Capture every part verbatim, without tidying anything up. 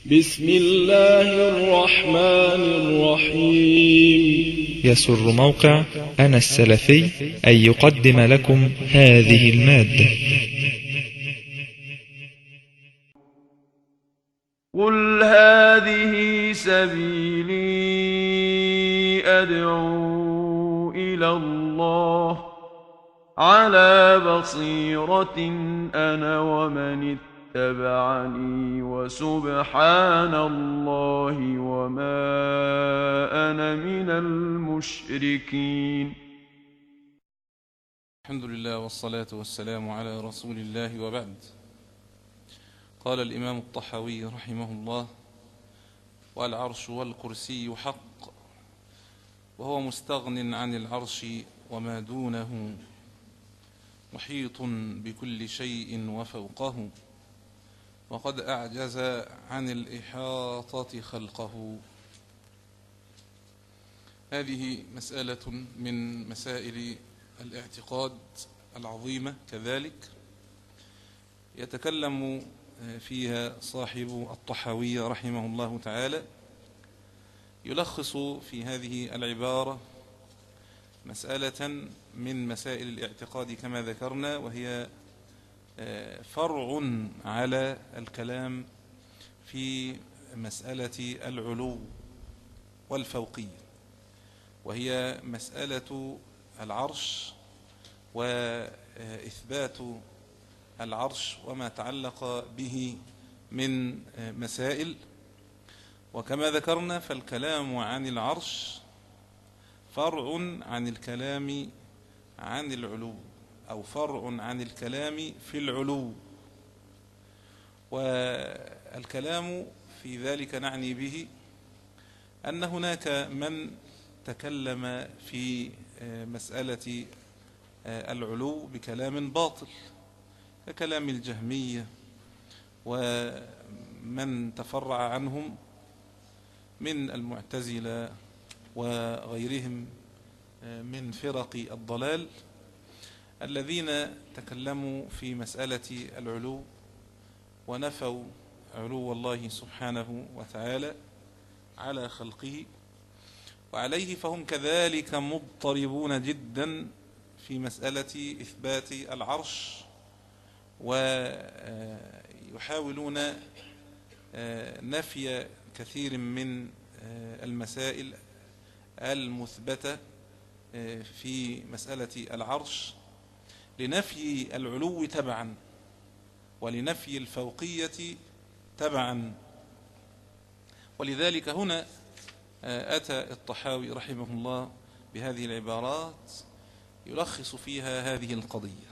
بسم الله الرحمن الرحيم. يسر موقع أنا السلفي أن يقدم لكم هذه المادة. قل هذه سبيلي أدعو إلى الله على بصيرة أنا ومن اتبعني وسبحان الله وما أنا من المشركين. الحمد لله والصلاة والسلام على رسول الله وبعد. قال الإمام الطحاوي رحمه الله: والعرش والكرسي حق، وهو مستغن عن العرش وما دونه، محيط بكل شيء وفوقه، وقد أعجز عن الإحاطة خلقه. هذه مسألة من مسائل الاعتقاد العظيمة، كذلك يتكلم فيها صاحب الطحاوي رحمه الله تعالى، يلخص في هذه العبارة مسألة من مسائل الاعتقاد كما ذكرنا، وهي فرع على الكلام في مسألة العلو والفوقية، وهي مسألة العرش وإثبات العرش وما تعلق به من مسائل. وكما ذكرنا فالكلام عن العرش فرع عن الكلام عن العلو، أو فرع عن الكلام في العلو، والكلام في ذلك نعني به أن هناك من تكلم في مسألة العلو بكلام باطل ككلام الجهمية ومن تفرع عنهم من المعتزلة وغيرهم من فرق الضلال، الذين تكلموا في مسألة العلو ونفوا علو الله سبحانه وتعالى على خلقه، وعليه فهم كذلك مضطربون جدا في مسألة إثبات العرش، ويحاولون نفي كثير من المسائل المثبتة في مسألة العرش لنفي العلو تبعا ولنفي الفوقية تبعا. ولذلك هنا أتى الطحاوي رحمه الله بهذه العبارات يلخص فيها هذه القضية.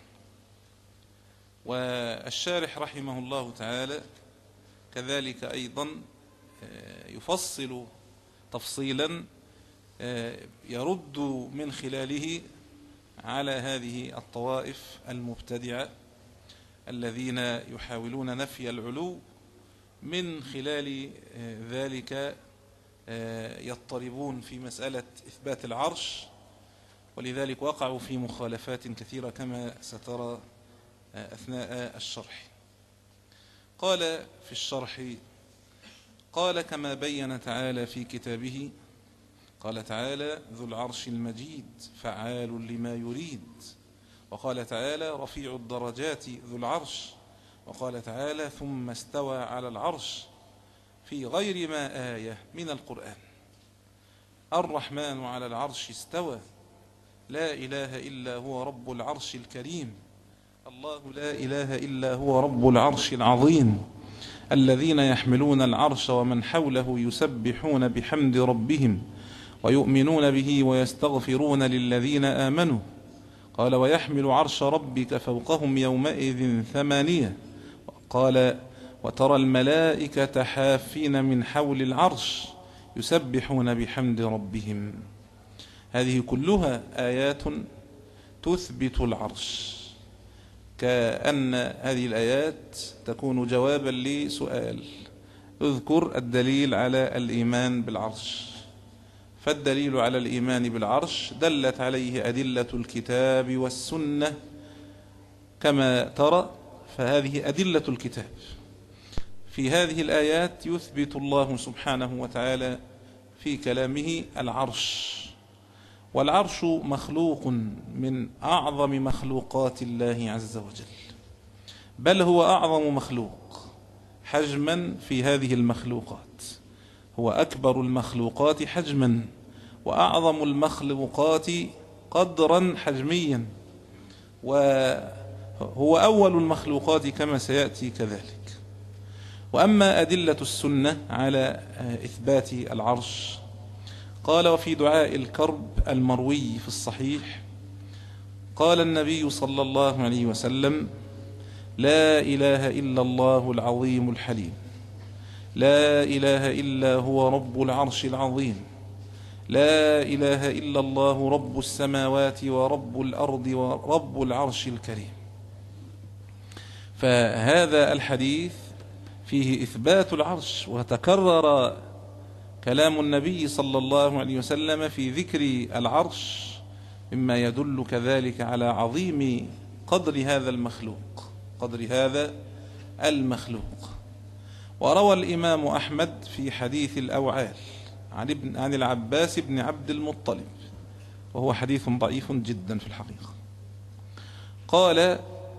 والشارح رحمه الله تعالى كذلك أيضا يفصل تفصيلا يرد من خلاله على هذه الطوائف المبتدعة الذين يحاولون نفي العلو، من خلال ذلك يضطربون في مسألة إثبات العرش، ولذلك وقعوا في مخالفات كثيرة كما سترى أثناء الشرح. قال في الشرح: قال كما بين تعالى في كتابه، قال تعالى: ذو العرش المجيد فعال لما يريد. وقال تعالى: رفيع الدرجات ذو العرش. وقال تعالى: ثم استوى على العرش، في غير ما آية من القرآن. الرحمن على العرش استوى، لا إله إلا هو رب العرش الكريم. الله لا إله إلا هو رب العرش العظيم. الذين يحملون العرش ومن حوله يسبحون بحمد ربهم ويؤمنون به ويستغفرون للذين آمنوا. قال: ويحمل عرش ربك فوقهم يومئذ ثمانية. قال: وترى الملائكة حافين من حول العرش يسبحون بحمد ربهم. هذه كلها آيات تثبت العرش، كأن هذه الآيات تكون جوابا لسؤال: اذكر الدليل على الإيمان بالعرش. فالدليل على الإيمان بالعرش دلت عليه أدلة الكتاب والسنة كما ترى، فهذه أدلة الكتاب في هذه الآيات يثبت الله سبحانه وتعالى في كلامه العرش، والعرش مخلوق من أعظم مخلوقات الله عز وجل، بل هو أعظم مخلوق حجما في هذه المخلوقات، هو أكبر المخلوقات حجما وأعظم المخلوقات قدرا حجميا، وهو أول المخلوقات كما سيأتي كذلك. وأما أدلة السنة على إثبات العرش، قال: وفي دعاء الكرب المروي في الصحيح قال النبي صلى الله عليه وسلم: لا إله إلا الله العظيم الحليم، لا إله إلا هو رب العرش العظيم، لا إله إلا الله رب السماوات ورب الأرض ورب العرش الكريم. فهذا الحديث فيه إثبات العرش، وتكرر كلام النبي صلى الله عليه وسلم في ذكر العرش مما يدل كذلك على عظيم قدر هذا المخلوق قدر هذا المخلوق. وروى الإمام أحمد في حديث الأوعال عن, ابن عن العباس بن عبد المطلب، وهو حديث ضعيف جدا في الحقيقة. قال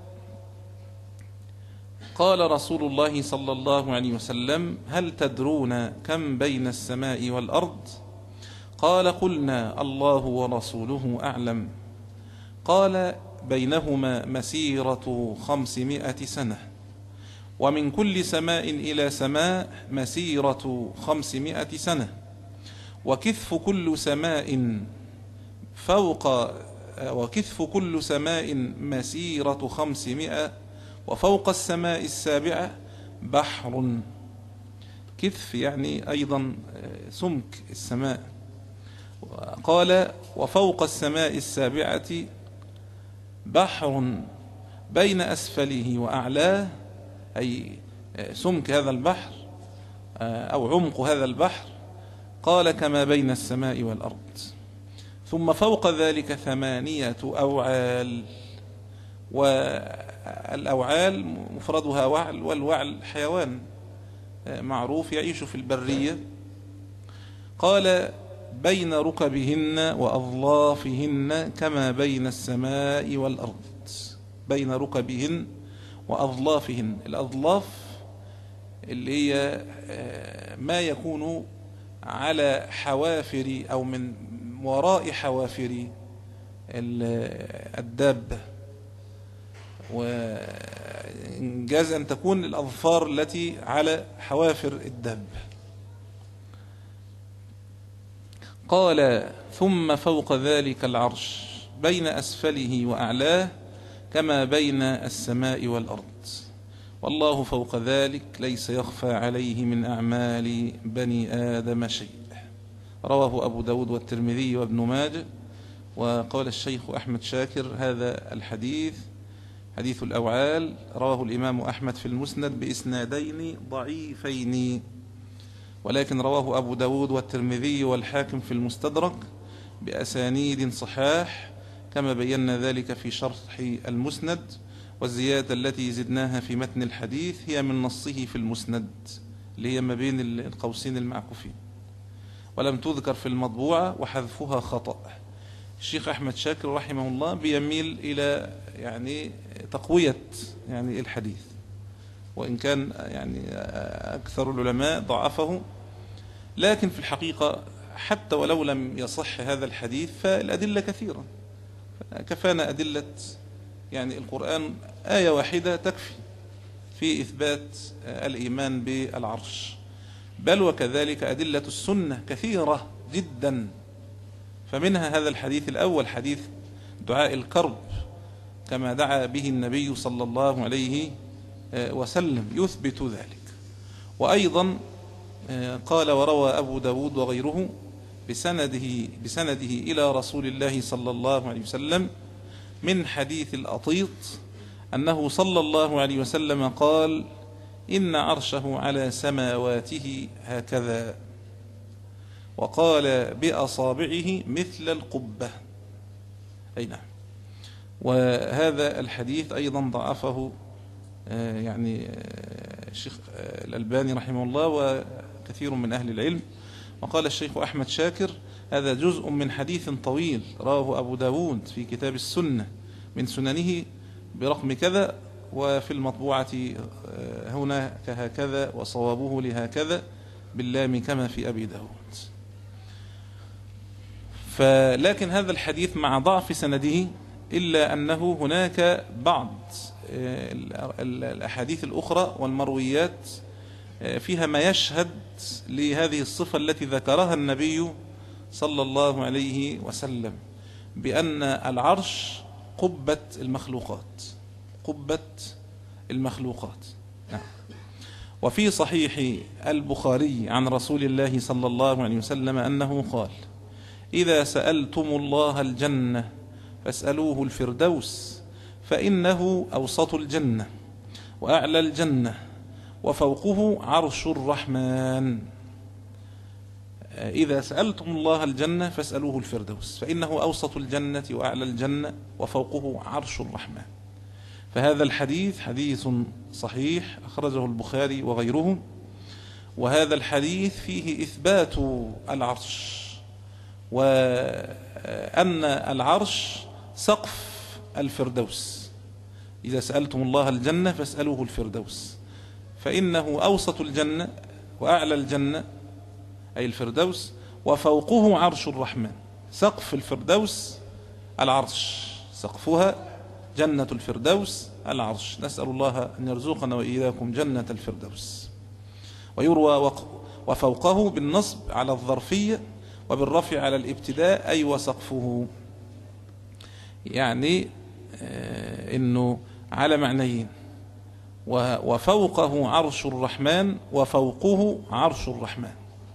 قال رسول الله صلى الله عليه وسلم: هل تدرون كم بين السماء والأرض؟ قال: قلنا الله ورسوله أعلم. قال: بينهما مسيرة خمسمائة سنة، ومن كل سماء إلى سماء مسيرة خمسمائة سنة، وكثف كل سماء فوق وكثف كل سماء مسيرة خمسمائة، وفوق السماء السابعة بحر. كثف يعني أيضا سمك السماء. قال: وفوق السماء السابعة بحر بين أسفله وأعلاه، أي سمك هذا البحر أو عمق هذا البحر، قال: كما بين السماء والأرض. ثم فوق ذلك ثمانية أوعال، والأوعال مفردها وعل، والوعل حيوان معروف يعيش في البرية. قال: بين ركبهن وأظلافهن كما بين السماء والأرض. بين ركبهن وأظلافهن، الأظلاف اللي هي ما يكون على حوافر أو من وراء حوافر الدابة، وإنجاز أن تكون الأظفار التي على حوافر الدابة. قال: ثم فوق ذلك العرش بين أسفله وأعلاه كما بين السماء والأرض، والله فوق ذلك ليس يخفى عليه من أعمال بني آدم شيء. رواه أبو داود والترمذي وابن ماجه. وقال الشيخ أحمد شاكر: هذا الحديث حديث الأوعال رواه الإمام أحمد في المسند بإسنادين ضعيفين، ولكن رواه أبو داود والترمذي والحاكم في المستدرك بأسانيد صحاح، كما بينا ذلك في شرح المسند. والزيادة التي زدناها في متن الحديث هي من نصه في المسند، اللي هي ما بين القوسين المعكوفين، ولم تذكر في المطبوعة، وحذفها خطأ. الشيخ أحمد شاكر رحمه الله بيميل إلى يعني تقوية يعني الحديث، وإن كان يعني أكثر العلماء ضعفه، لكن في الحقيقة حتى ولو لم يصح هذا الحديث فالأدلة كثيرة. كفانا أدلة يعني القرآن، آية واحدة تكفي في إثبات الإيمان بالعرش، بل وكذلك أدلة السنة كثيرة جدا. فمنها هذا الحديث الأول، حديث دعاء الكرب، كما دعا به النبي صلى الله عليه وسلم يثبت ذلك. وأيضا قال: وروى أبو داود وغيره بسنده, بسنده إلى رسول الله صلى الله عليه وسلم من حديث الأطيط أنه صلى الله عليه وسلم قال: إن عرشه على سماواته هكذا، وقال بأصابعه مثل القبة. أي نعم. وهذا الحديث أيضا ضعفه يعني الشيخ الألباني رحمه الله وكثير من أهل العلم. وقال الشيخ أحمد شاكر: هذا جزء من حديث طويل رواه أبو داود في كتاب السنة من سننه برقم كذا، وفي المطبوعة هنا كهكذا، وصوابه لهكذا باللام كما في أبي داود. فلكن هذا الحديث مع ضعف سنده إلا أنه هناك بعض الأحاديث الأخرى والمرويات فيها ما يشهد لهذه الصفة التي ذكرها النبي صلى الله عليه وسلم، بأن العرش قبة المخلوقات، قبة المخلوقات. نعم. وفي صحيح البخاري عن رسول الله صلى الله عليه وسلم أنه قال: إذا سألتم الله الجنة فاسألوه الفردوس، فإنه أوسط الجنة وأعلى الجنة وفوقه عرش الرحمن. إذا سألتم الله الجنة فاسألوه الفردوس، فإنه أوسط الجنة وأعلى الجنة وفوقه عرش الرحمن. فهذا الحديث حديث صحيح أخرجه البخاري وغيره. وهذا الحديث فيه إثبات العرش، وأن العرش سقف الفردوس. إذا سألتم الله الجنة فاسألوه الفردوس، فإنه أوسط الجنة وأعلى الجنة أي الفردوس وفوقه عرش الرحمن. سقف الفردوس العرش، سقفها جنة الفردوس العرش. نسأل الله أن يرزقنا وإياكم جنة الفردوس. ويروى وفوقه بالنصب على الظرفية وبالرفع على الابتداء أي وسقفه، يعني إنه على معنيين: وفوقه عرش الرحمن وفوقه عرش الرحمن.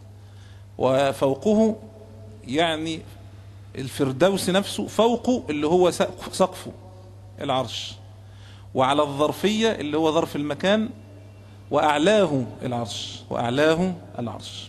وفوقه يعني الفردوس نفسه، فوقه اللي هو سقفه العرش، وعلى الظرفية اللي هو ظرف المكان، وأعلاه العرش، وأعلاه العرش.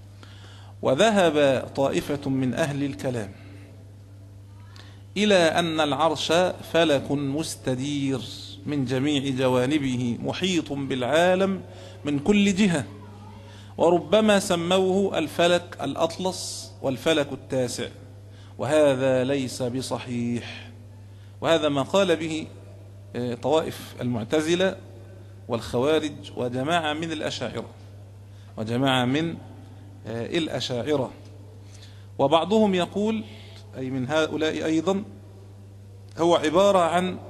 وذهب طائفة من أهل الكلام إلى أن العرش فلك مستدير من جميع جوانبه محيط بالعالم من كل جهة، وربما سموه الفلك الأطلس والفلك التاسع، وهذا ليس بصحيح. وهذا ما قال به طوائف المعتزلة والخوارج وجماعة من الأشاعرة وجماعة من الأشاعرة. وبعضهم يقول، أي من هؤلاء أيضا، هو عبارة عن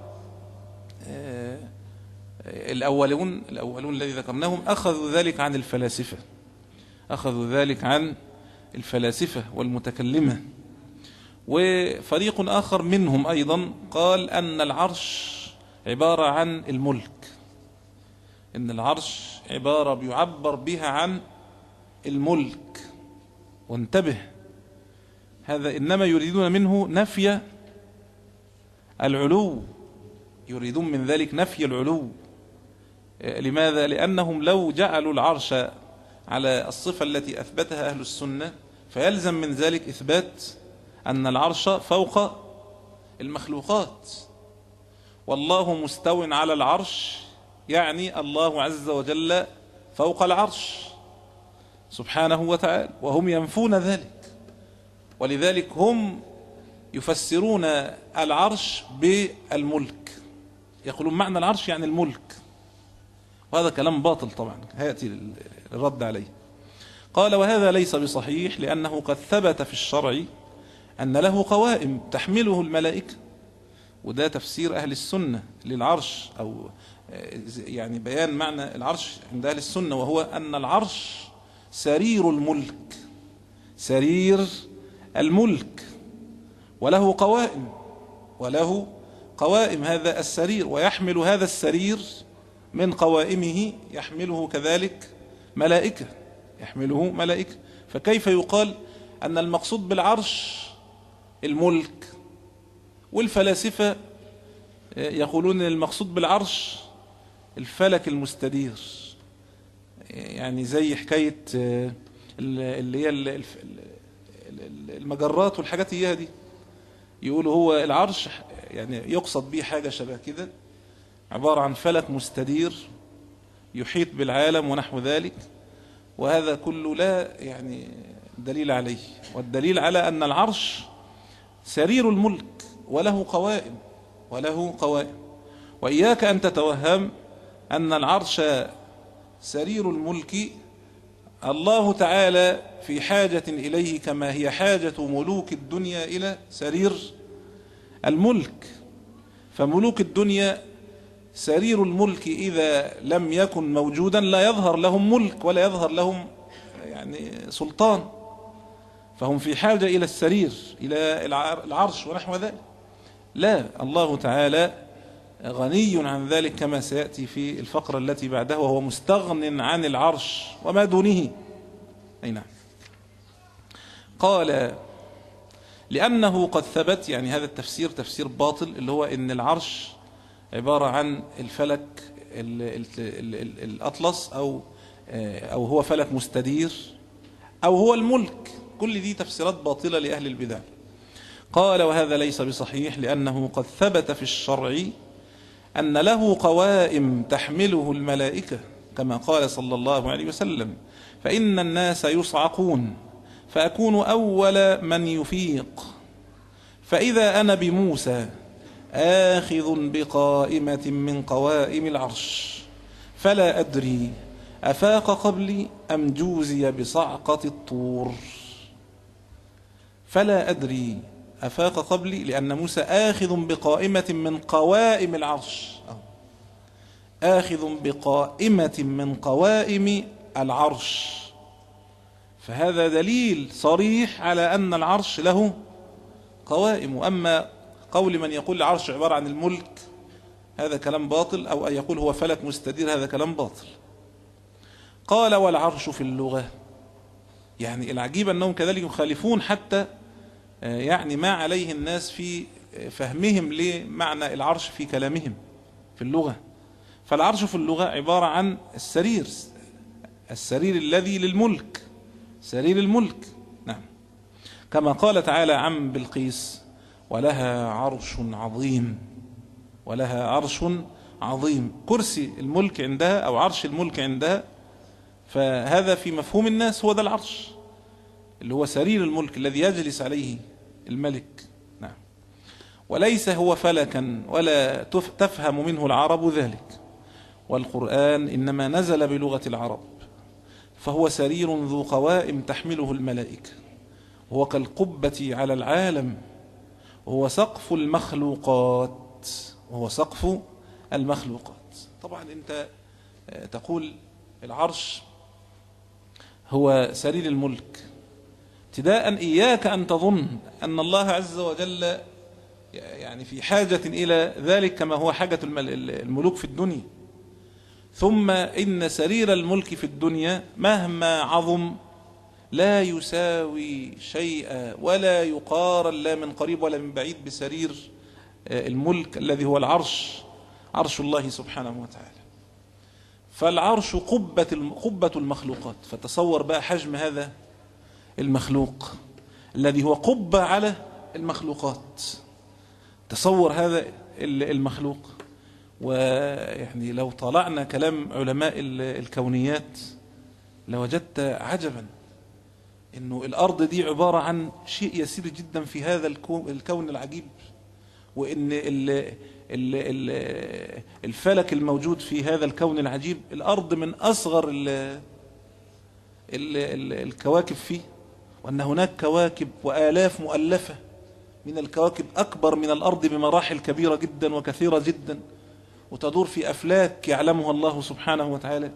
الأولون الأولون الذي ذكرناهم أخذوا ذلك عن الفلاسفة أخذوا ذلك عن الفلاسفة والمتكلمة. وفريق آخر منهم أيضا قال أن العرش عبارة عن الملك، إن العرش عبارة بيعبر بها عن الملك. وانتبه، هذا إنما يريدون منه نفي العلو، يريدون من ذلك نفي العلو. لماذا؟ لأنهم لو جعلوا العرش على الصفة التي أثبتها أهل السنة فيلزم من ذلك إثبات أن العرش فوق المخلوقات. والله مستو على العرش، يعني الله عز وجل فوق العرش سبحانه وتعالى، وهم ينفون ذلك. ولذلك هم يفسرون العرش بالملك، يقولون معنى العرش يعني الملك، وهذا كلام باطل طبعا، هيأتي الرد عليه. قال: وهذا ليس بصحيح، لأنه قد ثبت في الشرع أن له قوائم تحمله الملائكة. وده تفسير أهل السنة للعرش، أو يعني بيان معنى العرش عند أهل السنة، وهو أن العرش سرير الملك، سرير الملك، وله قوائم وله قوائم هذا السرير، ويحمل هذا السرير من قوائمه يحمله كذلك ملائكة يحمله ملائكة. فكيف يقال أن المقصود بالعرش الملك، والفلاسفة يقولون المقصود بالعرش الفلك المستدير؟ يعني زي حكاية اللي هي المجرات والحاجات هي دي، يقولوا هو العرش يعني يقصد به حاجة شبه كده، عبارة عن فلك مستدير يحيط بالعالم ونحو ذلك، وهذا كله لا يعني دليل عليه. والدليل على أن العرش سرير الملك وله قوائم وله قوائم وإياك أن تتوهم أن العرش سرير الملك الله تعالى في حاجة إليه كما هي حاجة ملوك الدنيا إلى سرير الملك. فملوك الدنيا سرير الملك إذا لم يكن موجودا لا يظهر لهم ملك ولا يظهر لهم يعني سلطان، فهم في حاجة إلى السرير، إلى العرش ونحو ذلك. لا، الله تعالى غني عن ذلك كما سيأتي في الفقرة التي بعدها، وهو مستغن عن العرش وما دونه. أي نعم. قال لأنه قد ثبت، يعني هذا التفسير تفسير باطل، اللي هو إن العرش عبارة عن الفلك ال ال ال ال الأطلس، أو أو هو فلك مستدير، أو هو الملك. كل دي تفسيرات باطلة لأهل البدع. قال وهذا ليس بصحيح، لأنه قد ثبت في الشرع أن له قوائم تحمله الملائكة، كما قال صلى الله عليه وسلم: فإن الناس يصعقون فأكون أول من يفيق، فإذا أنا بموسى آخذ بقائمة من قوائم العرش، فلا أدري أفاق قبلي أم جوزي بصعقة الطور. فلا أدري أفاق قبلي، لأن موسى آخذ بقائمة من قوائم العرش، آخذ بقائمة من قوائم العرش، فهذا دليل صريح على أن العرش له قوائم. وأما قول من يقول العرش عبارة عن الملك هذا كلام باطل، أو أن يقول هو فلك مستدير هذا كلام باطل. قال والعرش في اللغة، يعني العجيب أنهم كذلك يخالفون حتى يعني ما عليه الناس في فهمهم لمعنى العرش في كلامهم في اللغة. فالعرش في اللغة عبارة عن السرير، السرير الذي للملك، سرير الملك. نعم. كما قال تعالى عن بلقيس: ولها عرش عظيم، ولها عرش عظيم. كرسي الملك عندها أو عرش الملك عندها، فهذا في مفهوم الناس هو ده العرش، اللي هو سرير الملك الذي يجلس عليه الملك. نعم. وليس هو فلكا ولا تفهم منه العرب ذلك، والقرآن إنما نزل بلغة العرب، فهو سرير ذو قوائم تحمله الملائكة، وهو كالقبة على العالم، وهو سقف المخلوقات، وهو سقف المخلوقات. طبعا أنت تقول العرش هو سرير الملك، ابتداء إياك أن تظن أن الله عز وجل يعني في حاجة إلى ذلك كما هو حاجة الملوك في الدنيا. ثم إن سرير الملك في الدنيا مهما عظم لا يساوي شيئا ولا يقارن لا من قريب ولا من بعيد بسرير الملك الذي هو العرش، عرش الله سبحانه وتعالى. فالعرش قبة قبة المخلوقات. فتصور بقى حجم هذا المخلوق الذي هو قبة على المخلوقات. تصور هذا المخلوق. ويعني لو طالعنا كلام علماء الكونيات لوجدت عجبا، انه الارض دي عبارة عن شيء يسير جدا في هذا الكون العجيب، وان الفلك الموجود في هذا الكون العجيب الارض من اصغر الكواكب فيه، وان هناك كواكب والاف مؤلفة من الكواكب اكبر من الارض بمراحل كبيرة جدا وكثيرة جدا، وتدور في أفلاك يعلمها الله سبحانه وتعالى،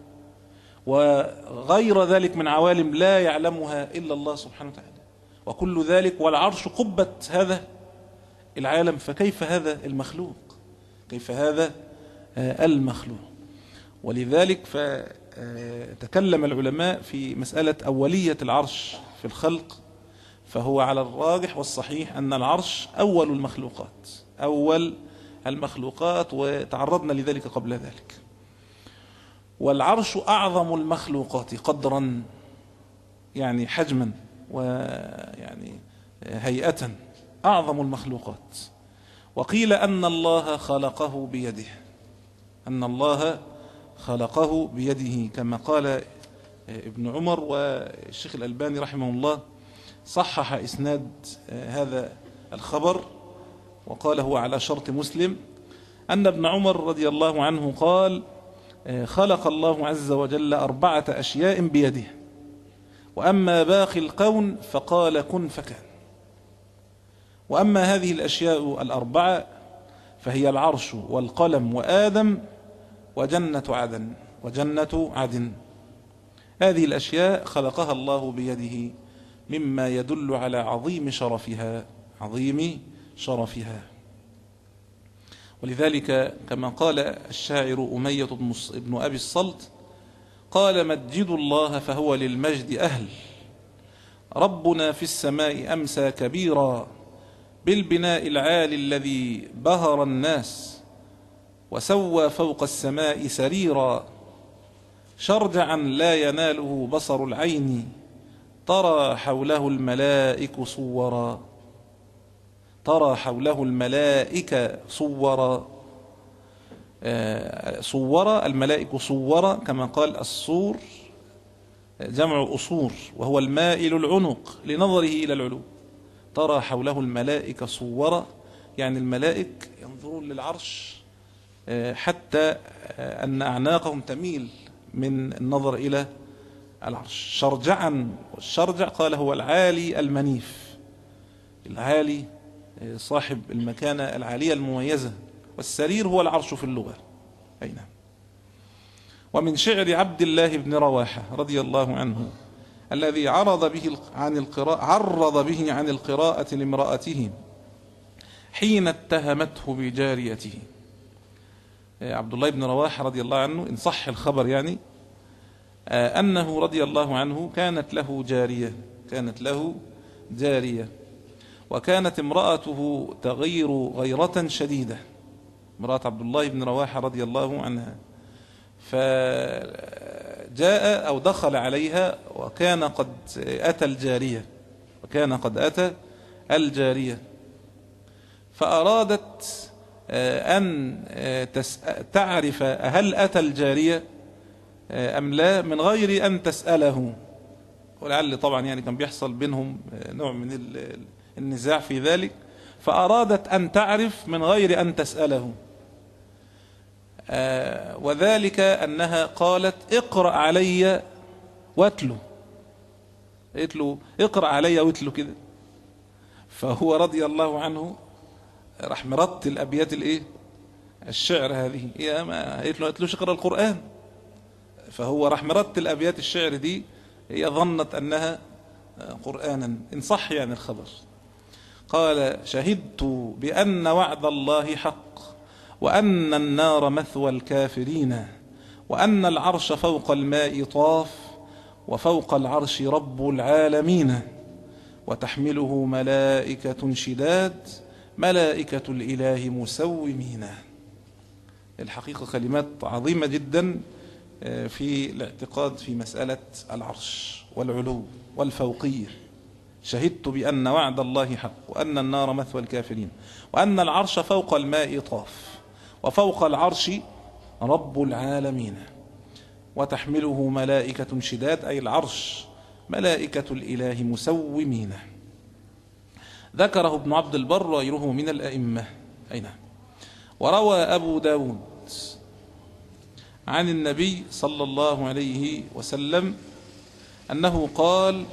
وغير ذلك من عوالم لا يعلمها إلا الله سبحانه وتعالى، وكل ذلك والعرش قبة هذا العالم. فكيف هذا المخلوق؟ كيف هذا المخلوق؟ ولذلك فتكلم العلماء في مسألة أولية العرش في الخلق، فهو على الراجح والصحيح أن العرش أول المخلوقات، أول المخلوقات، وتعرضنا لذلك قبل ذلك. والعرش أعظم المخلوقات قدرا، يعني حجما ويعني هيئة، أعظم المخلوقات. وقيل أن الله خلقه بيده، أن الله خلقه بيده كما قال ابن عمر. والشيخ الألباني رحمه الله صحح إسناد هذا الخبر وقال هو على شرط مسلم، أن ابن عمر رضي الله عنه قال خلق الله عز وجل أربعة أشياء بيده، وأما باقي الكون فقال كن فكان. وأما هذه الأشياء الأربعة فهي العرش والقلم وآدم وجنة عدن وجنة عدن. هذه الأشياء خلقها الله بيده، مما يدل على عظيم شرفها عظيم شرفها. ولذلك كما قال الشاعر أمية بن أبي الصلت قال مجدوا الله فهو للمجد أهل، ربنا في السماء أمسى كبيرا، بالبناء العالي الذي بهر الناس، وسوى فوق السماء سريرا، شرجعا لا يناله بصر العين، ترى حوله الملائك صورا، ترى حوله الملائكة صورا، صورا الملائك صورا كما قال الصور جمع أصور، وهو المائل العنق لنظره إلى العلو. ترى حوله الملائكة صورا يعني الملائك ينظرون للعرش حتى أن أعناقهم تميل من النظر إلى العرش. شرجعا، والشرجع قال هو العالي المنيف، العالي صاحب المكانة العالية المميزة، والسرير هو العرش في اللغة. أين ومن شعر عبد الله بن رواحة رضي الله عنه الذي عرض به عن القراءة عرض به عن القراءة لامرأته حين اتهمته بجاريته. عبد الله بن رواحة رضي الله عنه إن صح الخبر يعني أنه رضي الله عنه كانت له جارية كانت له جارية وكانت امرأته تغير غيرة شديدة، امرأة عبد الله بن رواحة رضي الله عنها، فجاء أو دخل عليها وكان قد أتى الجارية وكان قد أتى الجارية فأرادت أن تعرف هل أتى الجارية أم لا من غير أن تسأله، ولعل طبعا يعني كان بيحصل بينهم نوع من النزاع في ذلك، فأرادت أن تعرف من غير أن تسأله، وذلك أنها قالت اقرأ علي واتلو، قالت له اقرأ علي واتلو كده، فهو رضي الله عنه راح مرتل الأبيات الايه الشعر هذه، يا ما قالت له اتلوش اقرأ القرآن، فهو راح مرتل أبيات الشعر دي، هي ظنت أنها قرآنا إن صح يعني الخبر. قال شهدت بأن وعد الله حق، وأن النار مثوى الكافرين، وأن العرش فوق الماء طاف، وفوق العرش رب العالمين، وتحمله ملائكة شداد، ملائكة الإله مسومين. الحقيقة كلمات عظيمة جدا في الاعتقاد في مسألة العرش والعلو والفوقية. شهدت بأن وعد الله حق، وأن النار مثوى الكافرين، وأن العرش فوق الماء طاف، وفوق العرش رب العالمين، وتحمله ملائكة شداد أي العرش ملائكة الإله مسومين. ذكره ابن عبد البر وغيره من الأئمة. أين وروى أبو داود عن النبي صلى الله عليه وسلم أنه قال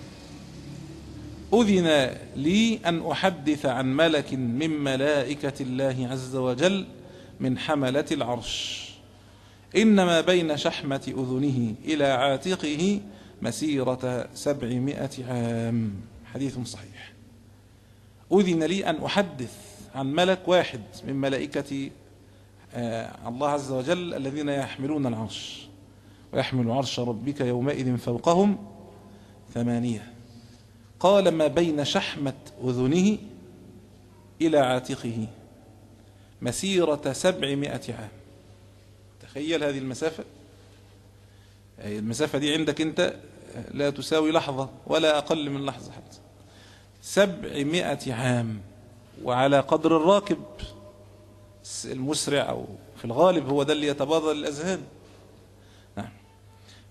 أذن لي أن أحدث عن ملك من ملائكة الله عز وجل من حملة العرش، إنما بين شحمة أذنه إلى عاتقه مسيرة سبعمائة عام. حديث صحيح. أذن لي أن أحدث عن ملك واحد من ملائكة الله عز وجل الذين يحملون العرش، ويحمل عرش ربك يومئذ فوقهم ثمانية. قال ما بين شحمة أذنه إلى عاتقه مسيرة سبعمائة عام. تخيل هذه المسافة، المسافة دي عندك أنت لا تساوي لحظة ولا أقل من لحظة حتى، سبعمائة عام. وعلى قدر الراكب المسرع أو في الغالب هو ده اللي يتبادر الأذهان،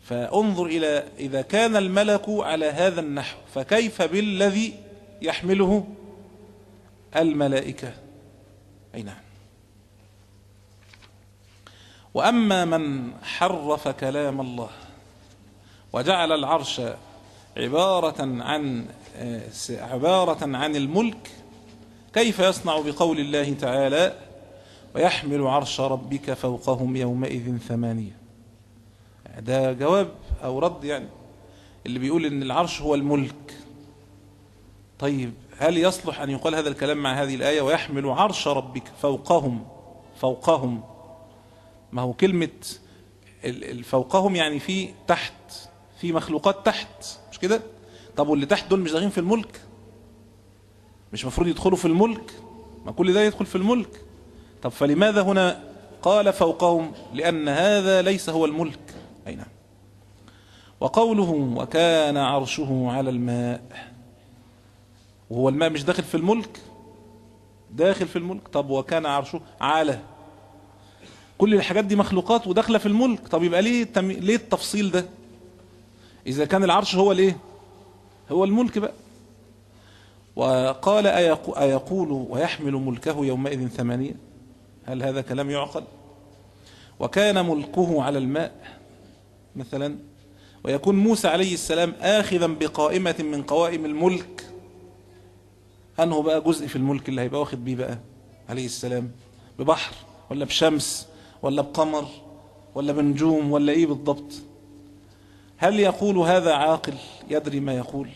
فانظر إلى إذا كان الملك على هذا النحو فكيف بالذي يحمله الملائكة. أي نعم. وأما من حرف كلام الله وجعل العرش عبارة عن عبارة عن الملك، كيف يصنع بقول الله تعالى ويحمل عرش ربك فوقهم يومئذ ثمانية؟ ده جواب أو رد يعني اللي بيقول إن العرش هو الملك. طيب هل يصلح أن يقال هذا الكلام مع هذه الآية ويحمل عرش ربك فوقهم؟ فوقهم ما هو كلمة الفوقهم يعني في تحت، في مخلوقات تحت، مش كده؟ طب واللي تحت دول مش داخلين في الملك؟ مش مفروض يدخلوا في الملك؟ ما كل ده يدخل في الملك. طب فلماذا هنا قال فوقهم؟ لأن هذا ليس هو الملك. أي نعم. وقوله وكان عرشه على الماء، وهو الماء مش داخل في الملك؟ داخل في الملك. طب وكان عرشه على، كل الحاجات دي مخلوقات وداخله في الملك. طب يبقى ليه التم... ليه التفصيل ده إذا كان العرش هو ليه هو الملك بقى؟ وقال أيقول ويحمل ملكه يومئذ ثمانية، هل هذا كلام يعقل؟ وكان ملكه على الماء مثلا، ويكون موسى عليه السلام آخذا بقائمة من قوائم الملك، أنه بقى جزء في الملك اللي هيبقى واخد بيه بقى عليه السلام؟ ببحر ولا بشمس ولا بقمر ولا بنجوم ولا إيه بالضبط؟ هل يقول هذا عاقل يدري ما يقول؟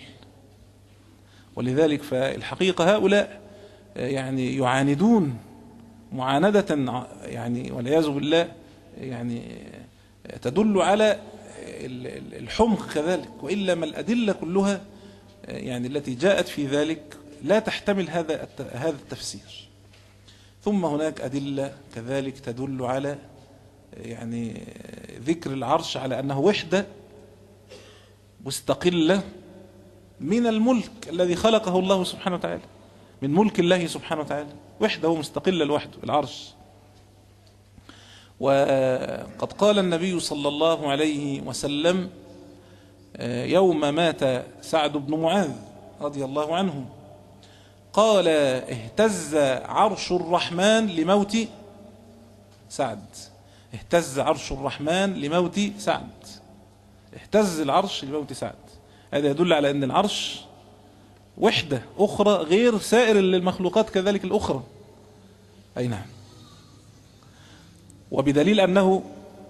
ولذلك فالحقيقة هؤلاء يعني يعاندون معاندة يعني والعياذ بالله يعني تدل على الحمق كذلك، وإلا ما الأدلة كلها يعني التي جاءت في ذلك لا تحتمل هذا هذا التفسير. ثم هناك أدلة كذلك تدل على يعني ذكر العرش على أنه وحدة مستقلة من الملك الذي خلقه الله سبحانه وتعالى، من ملك الله سبحانه وتعالى، وحده ومستقلة لوحده العرش. وقد قال النبي صلى الله عليه وسلم يوم مات سعد بن معاذ رضي الله عنه، قال اهتز عرش الرحمن لموت سعد. اهتز عرش الرحمن لموت سعد، اهتز العرش لموت سعد. هذا يدل على أن العرش وحدة أخرى غير سائر المخلوقات كذلك الأخرى. أي نعم. وبدليل أنه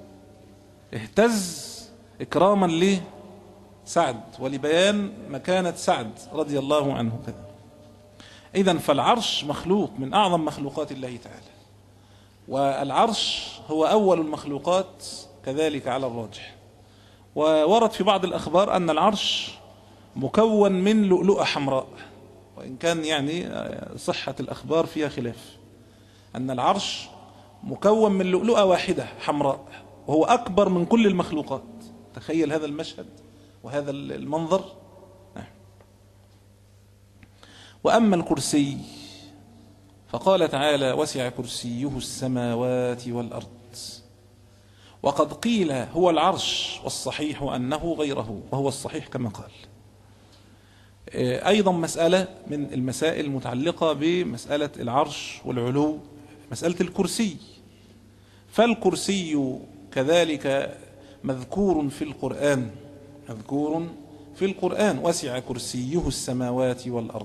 اهتز إكراما لسعد ولبيان مكانة سعد رضي الله عنه كذا. إذن فالعرش مخلوق من أعظم مخلوقات الله تعالى، والعرش هو أول المخلوقات كذلك على الراجح. وورد في بعض الأخبار أن العرش مكون من لؤلؤة حمراء، وإن كان يعني صحة الأخبار فيها خلاف، أن العرش مكون من لؤلؤة واحدة حمراء، وهو أكبر من كل المخلوقات. تخيل هذا المشهد وهذا المنظر. وأما الكرسي فقال تعالى وسع كرسيه السماوات والأرض. وقد قيل هو العرش، والصحيح أنه غيره، وهو الصحيح كما قال. أيضا مسألة من المسائل المتعلقة بمسألة العرش والعلو، مسألة الكرسي. فالكرسي كذلك مذكور في القرآن، مذكور في القرآن وسع كرسيه السماوات والأرض.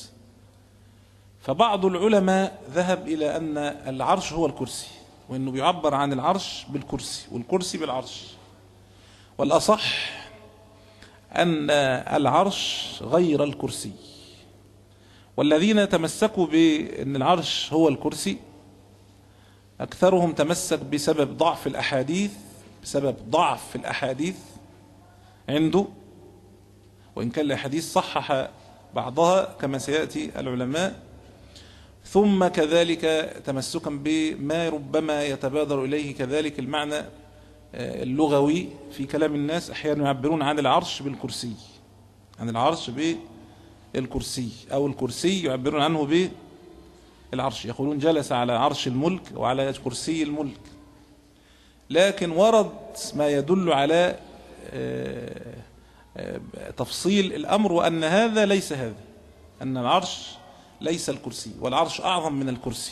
فبعض العلماء ذهب إلى أن العرش هو الكرسي، وأنه بيعبر عن العرش بالكرسي والكرسي بالعرش. والأصح أن العرش غير الكرسي. والذين تمسكوا بأن العرش هو الكرسي أكثرهم تمسك بسبب ضعف الأحاديث، بسبب ضعف الأحاديث عنده، وإن كان الأحاديث صحح بعضها كما سيأتي العلماء. ثم كذلك تمسكا بما ربما يتبادر إليه كذلك المعنى اللغوي في كلام الناس، أحيانا يعبرون عن العرش بالكرسي، عن العرش بالكرسي، أو الكرسي يعبرون عنه بالعرش، يقولون جلس على عرش الملك وعلى كرسي الملك. لكن ورد ما يدل على تفصيل الأمر، وأن هذا ليس هذا، أن العرش ليس الكرسي، والعرش أعظم من الكرسي.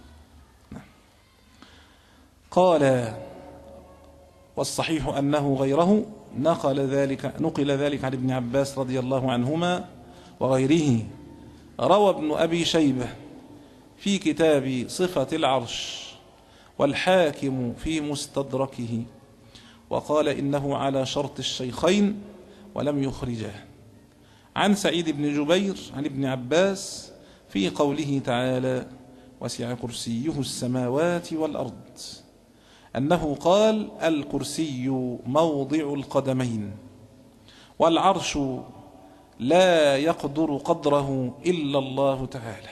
قال والصحيح أنه غيره نقل ذلك نقل ذلك عن ابن عباس رضي الله عنهما وغيره. روى ابن أبي شيبة في كتاب صفة العرش، والحاكم في مستدركه، وقال إنه على شرط الشيخين ولم يخرجه، عن سعيد بن جبير عن ابن عباس في قوله تعالى وسع كرسيه السماوات والأرض، أنه قال الكرسي موضع القدمين، والعرش لا يقدر قدره إلا الله تعالى.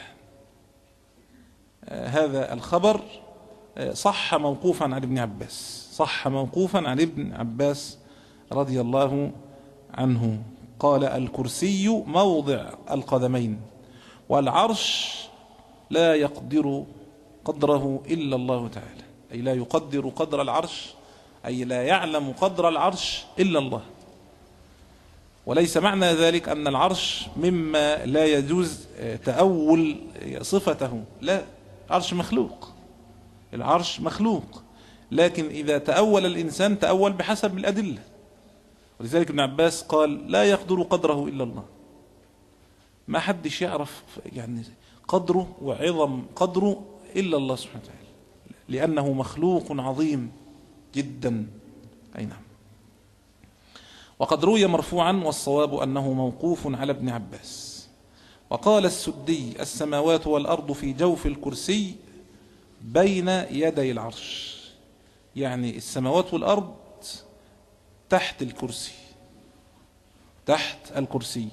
هذا الخبر صح موقوفا عن ابن عباس، صح موقوفا عن ابن عباس رضي الله عنه، قال الكرسي موضع القدمين، والعرش لا يقدر قدره إلا الله تعالى، أي لا يقدر قدر العرش، أي لا يعلم قدر العرش إلا الله. وليس معنى ذلك أن العرش مما لا يجوز تأول صفته، لا، العرش مخلوق، العرش مخلوق، لكن إذا تأول الإنسان تأول بحسب الأدلة. ولذلك ابن عباس قال لا يقدر قدره إلا الله، ما حدش يعرف يعني قدره وعظم قدره إلا الله سبحانه وتعالى، لأنه مخلوق عظيم جدا. أي نعم. وقد روي مرفوعا، والصواب أنه موقوف على ابن عباس. وقال السدي السماوات والأرض في جوف الكرسي بين يدي العرش، يعني السماوات والأرض تحت الكرسي، تحت الكرسي،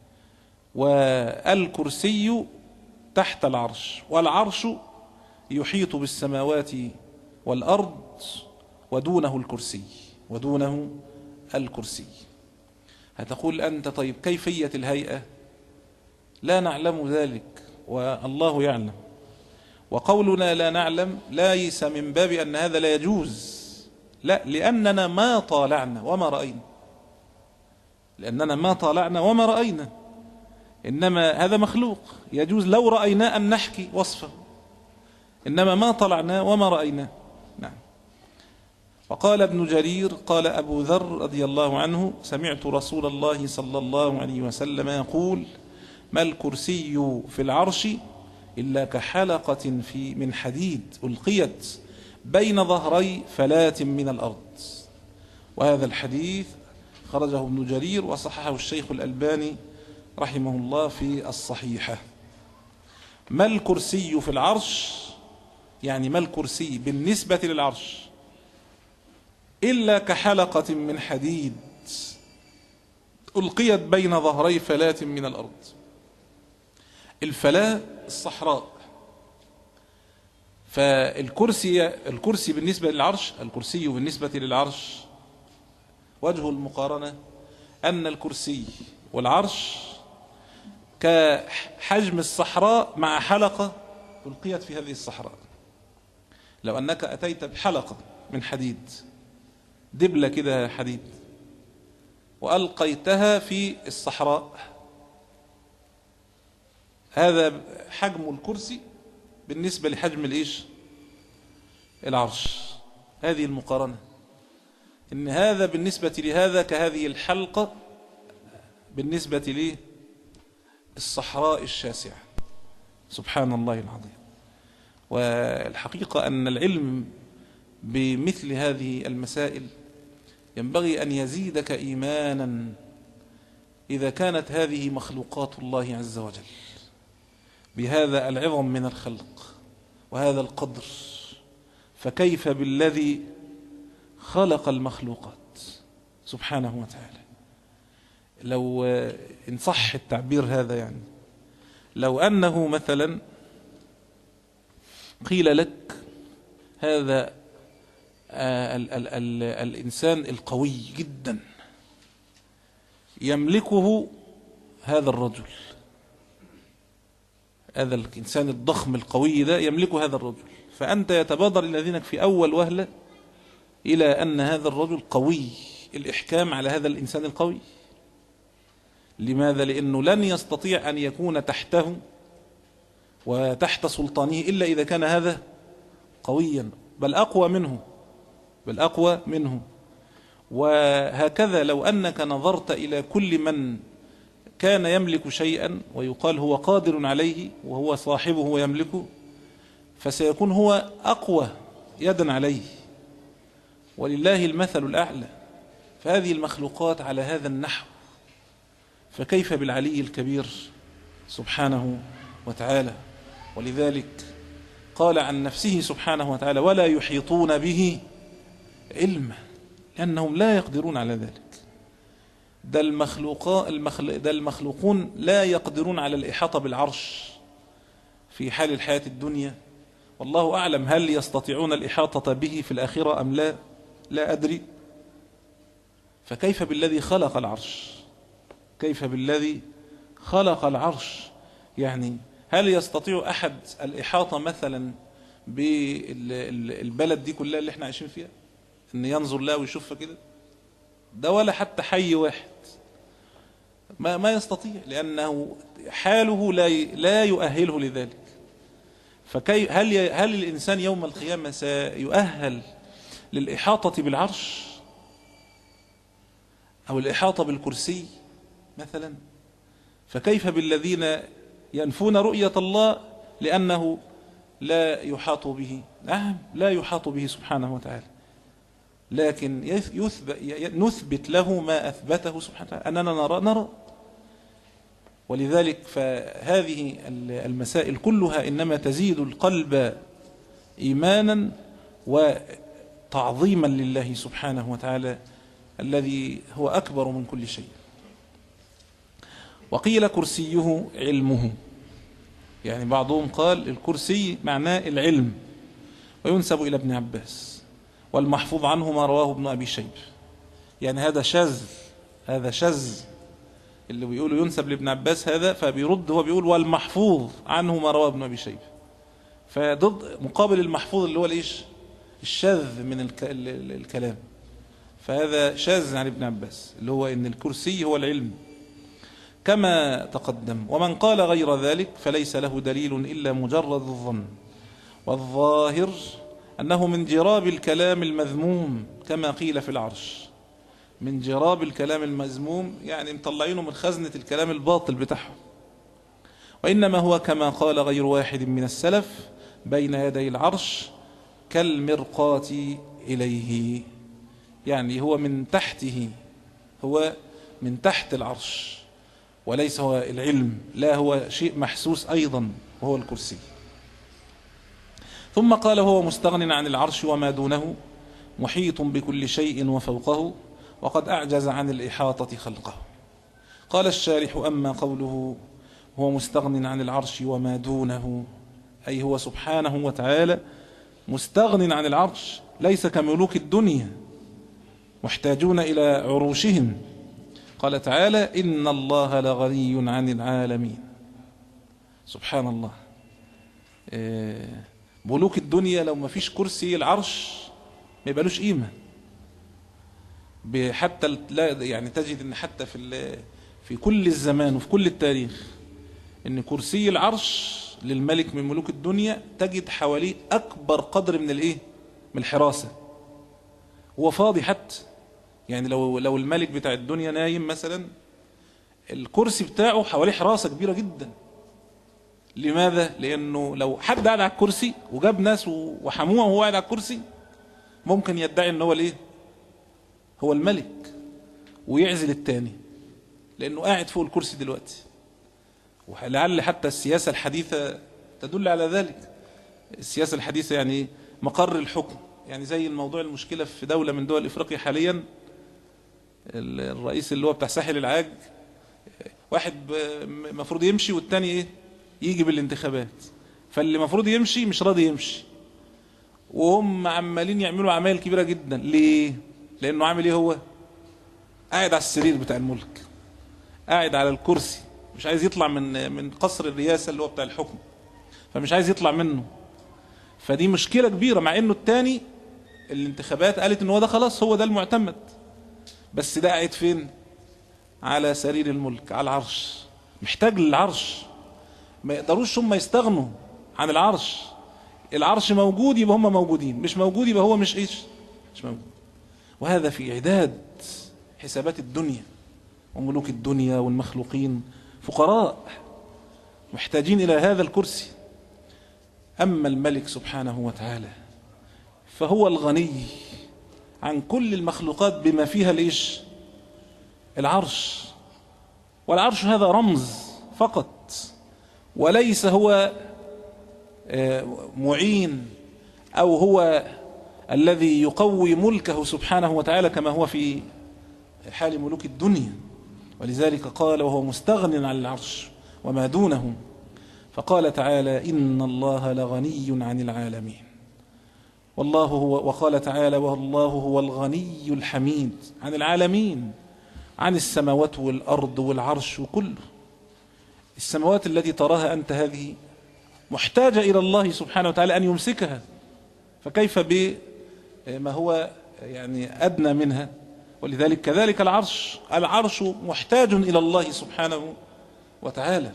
والكرسي تحت العرش، والعرش يحيط بالسماوات والأرض ودونه الكرسي، ودونه الكرسي. هتقول أنت طيب كيفية الهيئة؟ لا نعلم ذلك والله يعلم، وقولنا لا نعلم ليس من باب أن هذا لا يجوز، لا، لأننا ما طالعنا وما رأينا، لأننا ما طالعنا وما رأينا، إنما هذا مخلوق يجوز لو رأينا أن نحكي وصفه، إنما ما طلعنا وما رأينا. نعم. وقال ابن جرير قال أبو ذر رضي الله عنه سمعت رسول الله صلى الله عليه وسلم يقول ما الكرسي في العرش إلا كحلقة في من حديد ألقيت بين ظهري فلاة من الأرض. وهذا الحديث خرجه ابن جرير وصححه الشيخ الألباني رحمه الله في الصحيحة. ما الكرسي في العرش، يعني ما الكرسي بالنسبة للعرش إلا كحلقة من حديد ألقيت بين ظهري فلاة من الأرض. الفلاة الصحراء، فالكرسي الكرسي بالنسبة للعرش، الكرسي بالنسبة للعرش وجه المقارنة أن الكرسي والعرش كحجم الصحراء مع حلقة ألقيت في هذه الصحراء. لو أنك أتيت بحلقة من حديد، دبلة كده حديد، وألقيتها في الصحراء، هذا حجم الكرسي بالنسبة لحجم الإيش؟ العرش. هذه المقارنة، إن هذا بالنسبة لهذا كهذه الحلقة بالنسبة للصحراء الشاسعة. سبحان الله العظيم. والحقيقة أن العلم بمثل هذه المسائل ينبغي أن يزيدك إيمانا إذا كانت هذه مخلوقات الله عز وجل بهذا العظم من الخلق وهذا القدر، فكيف بالذي خلق المخلوقات سبحانه وتعالى. لو إن صح التعبير هذا، يعني لو أنه مثلا قيل لك هذا ال ال ال الإنسان القوي جدا يملكه هذا الرجل، هذا الإنسان الضخم القوي ده يملكه هذا الرجل، فأنت يتبادر إلى ذهنك في أول وهلة إلى أن هذا الرجل قوي الإحكام على هذا الإنسان القوي. لماذا؟ لأنه لن يستطيع أن يكون تحته وتحت سلطانه إلا إذا كان هذا قويا، بل أقوى منه بل أقوى منه وهكذا لو أنك نظرت إلى كل من كان يملك شيئا ويقال هو قادر عليه وهو صاحبه ويملكه، فسيكون هو أقوى يدا عليه، ولله المثل الأعلى. فهذه المخلوقات على هذا النحو، فكيف بالعلي الكبير سبحانه وتعالى؟ ولذلك قال عن نفسه سبحانه وتعالى: ولا يحيطون به علما، لأنهم لا يقدرون على ذلك. ده, المخلوق ده المخلوقون لا يقدرون على الإحاطة بالعرش في حال الحياة الدنيا، والله أعلم هل يستطيعون الإحاطة به في الآخرة أم لا، لا أدري. فكيف بالذي خلق العرش؟ كيف بالذي خلق العرش؟ يعني هل يستطيع أحد الإحاطة مثلا بالبلد دي كلها اللي احنا عايشين فيها، ان ينظر له ويشوفها كده؟ ده ولا حتى حي واحد ما ما يستطيع، لأنه حاله لا لا يؤهله لذلك. فكي هل هل الإنسان يوم القيامة سيؤهل للإحاطة بالعرش أو الإحاطة بالكرسي مثلا؟ فكيف بالذين ينفون رؤية الله لأنه لا يحاط به؟ نعم لا يحاط به سبحانه وتعالى، لكن يثبت نثبت له ما أثبته سبحانه وتعالى أننا نرى نرى ولذلك فهذه المسائل كلها إنما تزيد القلب إيمانا وتعظيما لله سبحانه وتعالى الذي هو أكبر من كل شيء. وقيل كرسيه علمه، يعني بعضهم قال الكرسي معناه العلم، وينسب إلى ابن عباس، والمحفوظ عنه ما رواه ابن أبي شيبة. يعني هذا شاذ، هذا شاذ اللي بيقولوا ينسب لابن عباس هذا، فبيرد هو بيقول والمحفوظ عنه ما رواه ابن أبي شيبة، فضد مقابل المحفوظ اللي هو الايش؟ الشاذ من الكلام. فهذا شاذ عن ابن عباس اللي هو ان الكرسي هو العلم كما تقدم. ومن قال غير ذلك فليس له دليل إلا مجرد الظن، والظاهر أنه من جراب الكلام المذموم كما قيل في العرش. من جراب الكلام المذموم يعني مطلعينه من خزنة الكلام الباطل بتاعهم. وإنما هو كما قال غير واحد من السلف بين يدي العرش كالمرقاة إليه، يعني هو من تحته، هو من تحت العرش، وليس هو العلم، لا هو شيء محسوس أيضا وهو الكرسي. ثم قال هو مستغن عن العرش وما دونه محيط بكل شيء وفوقه، وقد أعجز عن الإحاطة خلقه. قال الشارح أما قوله هو مستغن عن العرش وما دونه، أي هو سبحانه وتعالى مستغن عن العرش، ليس كملوك الدنيا محتاجون إلى عروشهم. قال تعالى إن الله لغني عن العالمين. سبحان الله، ملوك الدنيا لو ما فيش كرسي العرش ما يبقالوش قيمة. حتى يعني تجد ان حتى في في كل الزمان وفي كل التاريخ ان كرسي العرش للملك من ملوك الدنيا تجد حواليه اكبر قدر من الايه؟ من الحراسة. هو فاضي حتى، يعني لو لو الملك بتاع الدنيا نايم مثلا الكرسي بتاعه حواليه حراسة كبيرة جدا. لماذا؟ لانه لو حد قاعد على الكرسي وجاب ناس وحموه وهو قاعد على الكرسي ممكن يدعي ان هو الايه؟ هو الملك، ويعزل التاني لانه قاعد فوق الكرسي دلوقتي. ولعل حتى السياسة الحديثة تدل على ذلك. السياسة الحديثة يعني مقر الحكم، يعني زي الموضوع المشكلة في دولة من دول افريقيا حاليا، الرئيس اللي هو بتاع ساحل العاج واحد مفروض يمشي والتاني ايه؟ يجي بالانتخابات، فاللي مفروض يمشي مش راضي يمشي، وهم عمالين يعملوا عمايل كبيرة جدا. ليه؟ لانه عامل ايه؟ هو قاعد على السرير بتاع الملك، قاعد على الكرسي، مش عايز يطلع من من قصر الرئاسة اللي هو بتاع الحكم، فمش عايز يطلع منه. فدي مشكلة كبيرة، مع انه التاني الانتخابات قالت ان هو ده خلاص هو ده المعتمد. بس ده قاعد فين؟ على سرير الملك، على العرش، محتاج للعرش. ما يقدروش هم يستغنوا عن العرش. العرش موجود يبقى هم موجودين، مش موجود يبقى هو مش ايش مش موجود. وهذا في إعداد حسابات الدنيا، وملوك الدنيا والمخلوقين فقراء محتاجين إلى هذا الكرسي. أما الملك سبحانه وتعالى فهو الغني عن كل المخلوقات بما فيها الإيش العرش. والعرش هذا رمز فقط، وليس هو معين أو هو الذي يقوي ملكه سبحانه وتعالى كما هو في حال ملوك الدنيا. ولذلك قال وهو مستغن عن العرش وما دونه، فقال تعالى إن الله لغني عن العالمين. والله هو، وقال تعالى والله هو الغني الحميد عن العالمين، عن السماوات والأرض والعرش وكله. السماوات التي تراها أنت هذه محتاجة إلى الله سبحانه وتعالى أن يمسكها، فكيف بما هو يعني أدنى منها؟ ولذلك كذلك العرش، العرش محتاج إلى الله سبحانه وتعالى.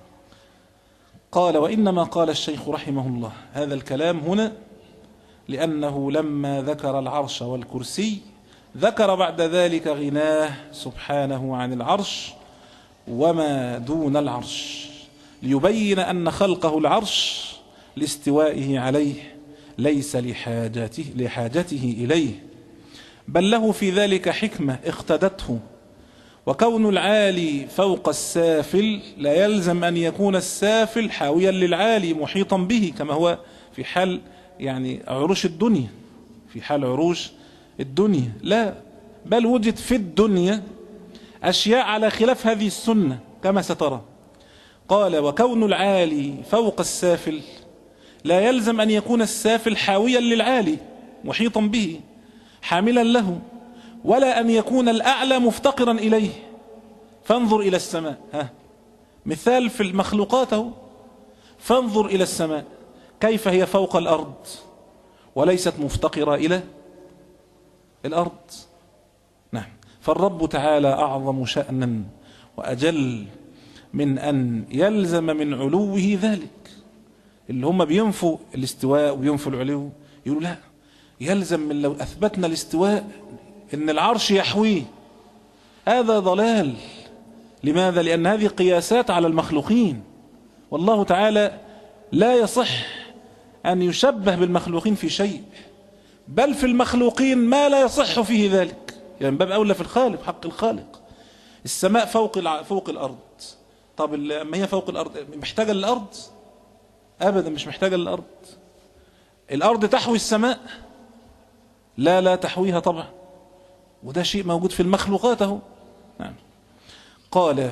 قال وإنما قال الشيخ رحمه الله هذا الكلام هنا لأنه لما ذكر العرش والكرسي ذكر بعد ذلك غناه سبحانه عن العرش وما دون العرش، ليبين أن خلقه العرش لاستوائه عليه ليس لحاجته, لحاجته إليه، بل له في ذلك حكمة اقتدته. وكون العالي فوق السافل لا يلزم أن يكون السافل حاويا للعالي محيطا به، كما هو في حال يعني عروش الدنيا، في حال عروش الدنيا لا، بل وجد في الدنيا أشياء على خلاف هذه السنة كما سترى. قال وكون العالي فوق السافل لا يلزم أن يكون السافل حاويا للعالي محيطا به حاملا له، ولا أن يكون الأعلى مفتقرا إليه. فانظر إلى السماء، ها مثال في المخلوقات، فانظر إلى السماء كيف هي فوق الأرض وليست مفتقرة إلى الأرض. نعم، فالرب تعالى أعظم شأنا وأجل من أن يلزم من علوه ذلك. اللي هم بينفوا الاستواء وبينفوا العلو يقولوا لا، يلزم من لو أثبتنا الاستواء إن العرش يحويه. هذا ضلال. لماذا؟ لأن هذه قياسات على المخلوقين، والله تعالى لا يصح أن يشبه بالمخلوقين في شيء، بل في المخلوقين ما لا يصح فيه ذلك. يعني باب أولى في الخالق، حق الخالق. السماء فوق فوق الأرض، طب ما هي فوق الأرض محتاجة للأرض؟ أبدا مش محتاجة للأرض. الأرض تحوي السماء؟ لا لا تحويها طبعا، وده شيء موجود في المخلوقات اهو. نعم. قال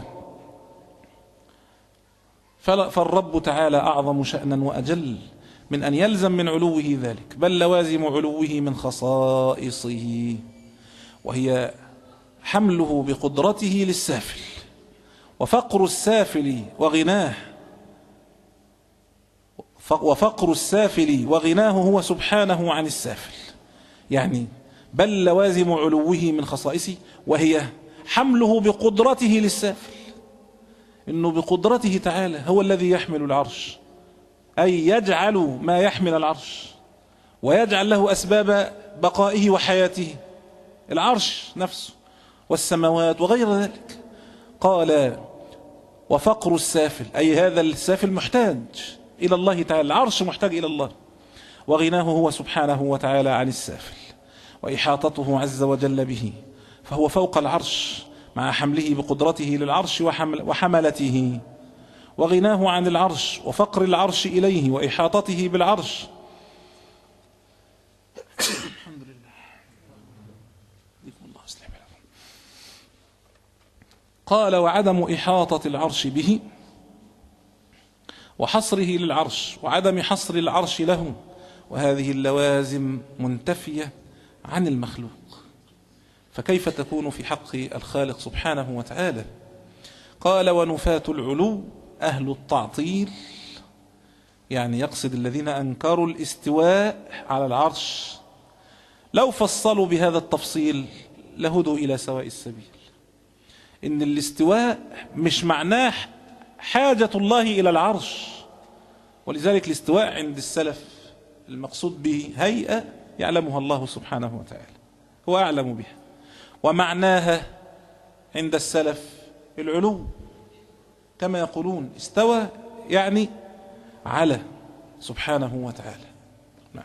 فالرب تعالى أعظم شأنا وأجل من أن يلزم من علوه ذلك، بل لوازم علوه من خصائصه، وهي حمله بقدرته للسافل، وفقر السافل وغناه وفقر السافل وغناه هو سبحانه عن السافل. يعني بل لوازم علوه من خصائصه، وهي حمله بقدرته للسافل، إنه بقدرته تعالى هو الذي يحمل العرش، أي يجعل ما يحمل العرش ويجعل له أسباب بقائه وحياته، العرش نفسه والسماوات وغير ذلك. قال وفقر السافل، أي هذا السافل محتاج إلى الله تعالى، العرش محتاج إلى الله، وغناه هو سبحانه وتعالى عن السافل، وإحاطته عز وجل به، فهو فوق العرش مع حمله بقدرته للعرش وحمل وحملته، وغناه عن العرش وفقر العرش إليه وإحاطته بالعرش. الحمد لله. قال وعدم إحاطة العرش به وحصره للعرش وعدم حصر العرش له، وهذه اللوازم منتفية عن المخلوق، فكيف تكون في حق الخالق سبحانه وتعالى؟ قال ونفاة العلو أهل التعطيل، يعني يقصد الذين أنكروا الاستواء على العرش. لو فصلوا بهذا التفصيل لهدوا إلى سواء السبيل. إن الاستواء مش معناه حاجة الله إلى العرش، ولذلك الاستواء عند السلف المقصود به هيئة يعلمها الله سبحانه وتعالى، هو أعلم بها. ومعناها عند السلف العلو، كما يقولون استوى يعني على سبحانه وتعالى. نعم.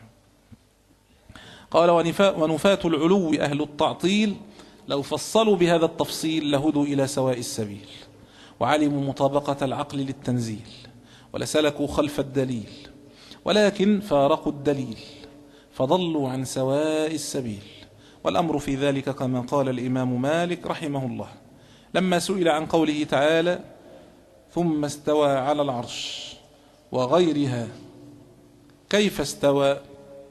قال ونفاة العلو أهل التعطيل لو فصلوا بهذا التفصيل لهدوا إلى سواء السبيل، وعلموا مطابقة العقل للتنزيل، ولسلكوا خلف الدليل، ولكن فارقوا الدليل فضلوا عن سواء السبيل. والأمر في ذلك كما قال الإمام مالك رحمه الله لما سئل عن قوله تعالى ثم استوى على العرش وغيرها كيف استوى،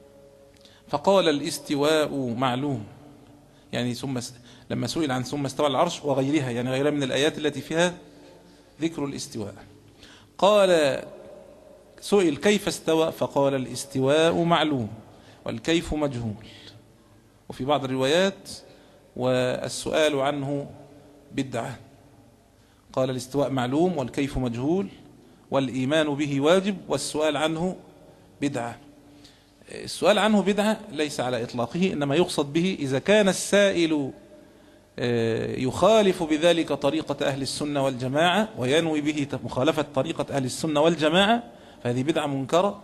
فقال الاستواء معلوم، يعني ثم لما سئل عن ثم استوى على العرش وغيرها يعني غيرها من الآيات التي فيها ذكر الاستواء، قال سئل كيف استوى فقال الاستواء معلوم والكيف مجهول. وفي بعض الروايات والسؤال عنه بدعة، قال الاستواء معلوم والكيف مجهول والإيمان به واجب والسؤال عنه بدعة. السؤال عنه بدعة ليس على إطلاقه، إنما يقصد به إذا كان السائل يخالف بذلك طريقة أهل السنة والجماعة وينوي به مخالفة طريقة أهل السنة والجماعة، فهذه بدعة منكرة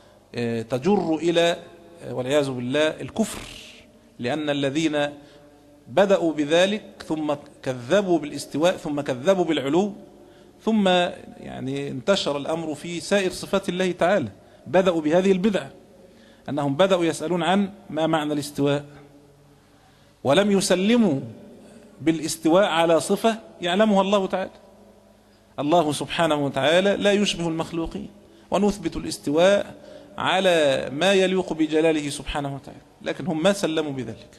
تجر إلى والعياذ بالله الكفر، لأن الذين بدأوا بذلك ثم كذبوا بالاستواء ثم كذبوا بالعلو ثم يعني انتشر الأمر في سائر صفات الله تعالى، بدأوا بهذه البدعة أنهم بدأوا يسألون عن ما معنى الاستواء ولم يسلموا بالاستواء على صفة يعلمها الله تعالى. الله سبحانه وتعالى لا يشبه المخلوقين، ونثبت الاستواء على ما يليق بجلاله سبحانه وتعالى، لكن هم ما سلموا بذلك.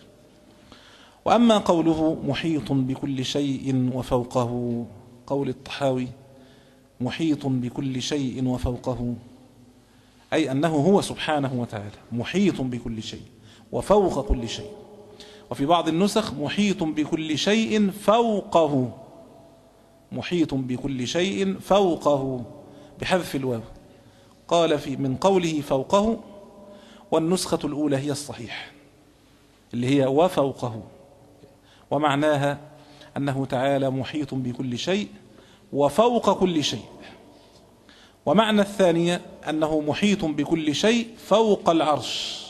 وأما قوله محيط بكل شيء وفوقه، قول الطحاوي محيط بكل شيء وفوقه أي أنه هو سبحانه وتعالى محيط بكل شيء وفوق كل شيء. وفي بعض النسخ محيط بكل شيء فوقه، محيط بكل شيء فوقه بحذف الواو. قال في من قوله فوقه، والنسخة الأولى هي الصحيح اللي هي وفوقه، ومعناها أنه تعالى محيط بكل شيء وفوق كل شيء. ومعنى الثانية أنه محيط بكل شيء فوق العرش.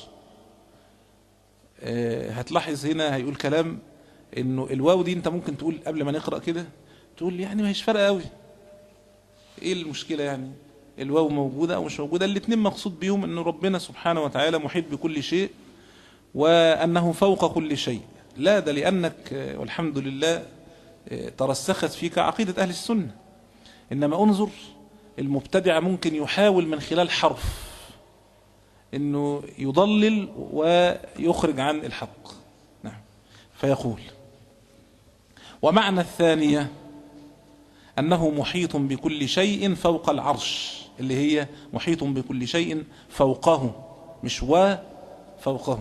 هتلاحظ هنا هيقول كلام إنه الواو دي أنت ممكن تقول قبل ما نقرأ كده تقول يعني ما هيش فارقة قوي، إيه المشكلة يعني الواو موجودة أو مش موجودة، الاتنين مقصود بيهم أنه ربنا سبحانه وتعالى محيط بكل شيء وأنه فوق كل شيء. لا، ده لأنك والحمد لله ترسخت فيك عقيدة أهل السنة، إنما انظر المبتدع ممكن يحاول من خلال حرف أنه يضلل ويخرج عن الحق. نعم. فيقول ومعنى الثانية أنه محيط بكل شيء فوق العرش، اللي هي محيط بكل شيء فوقه مش وفوقه.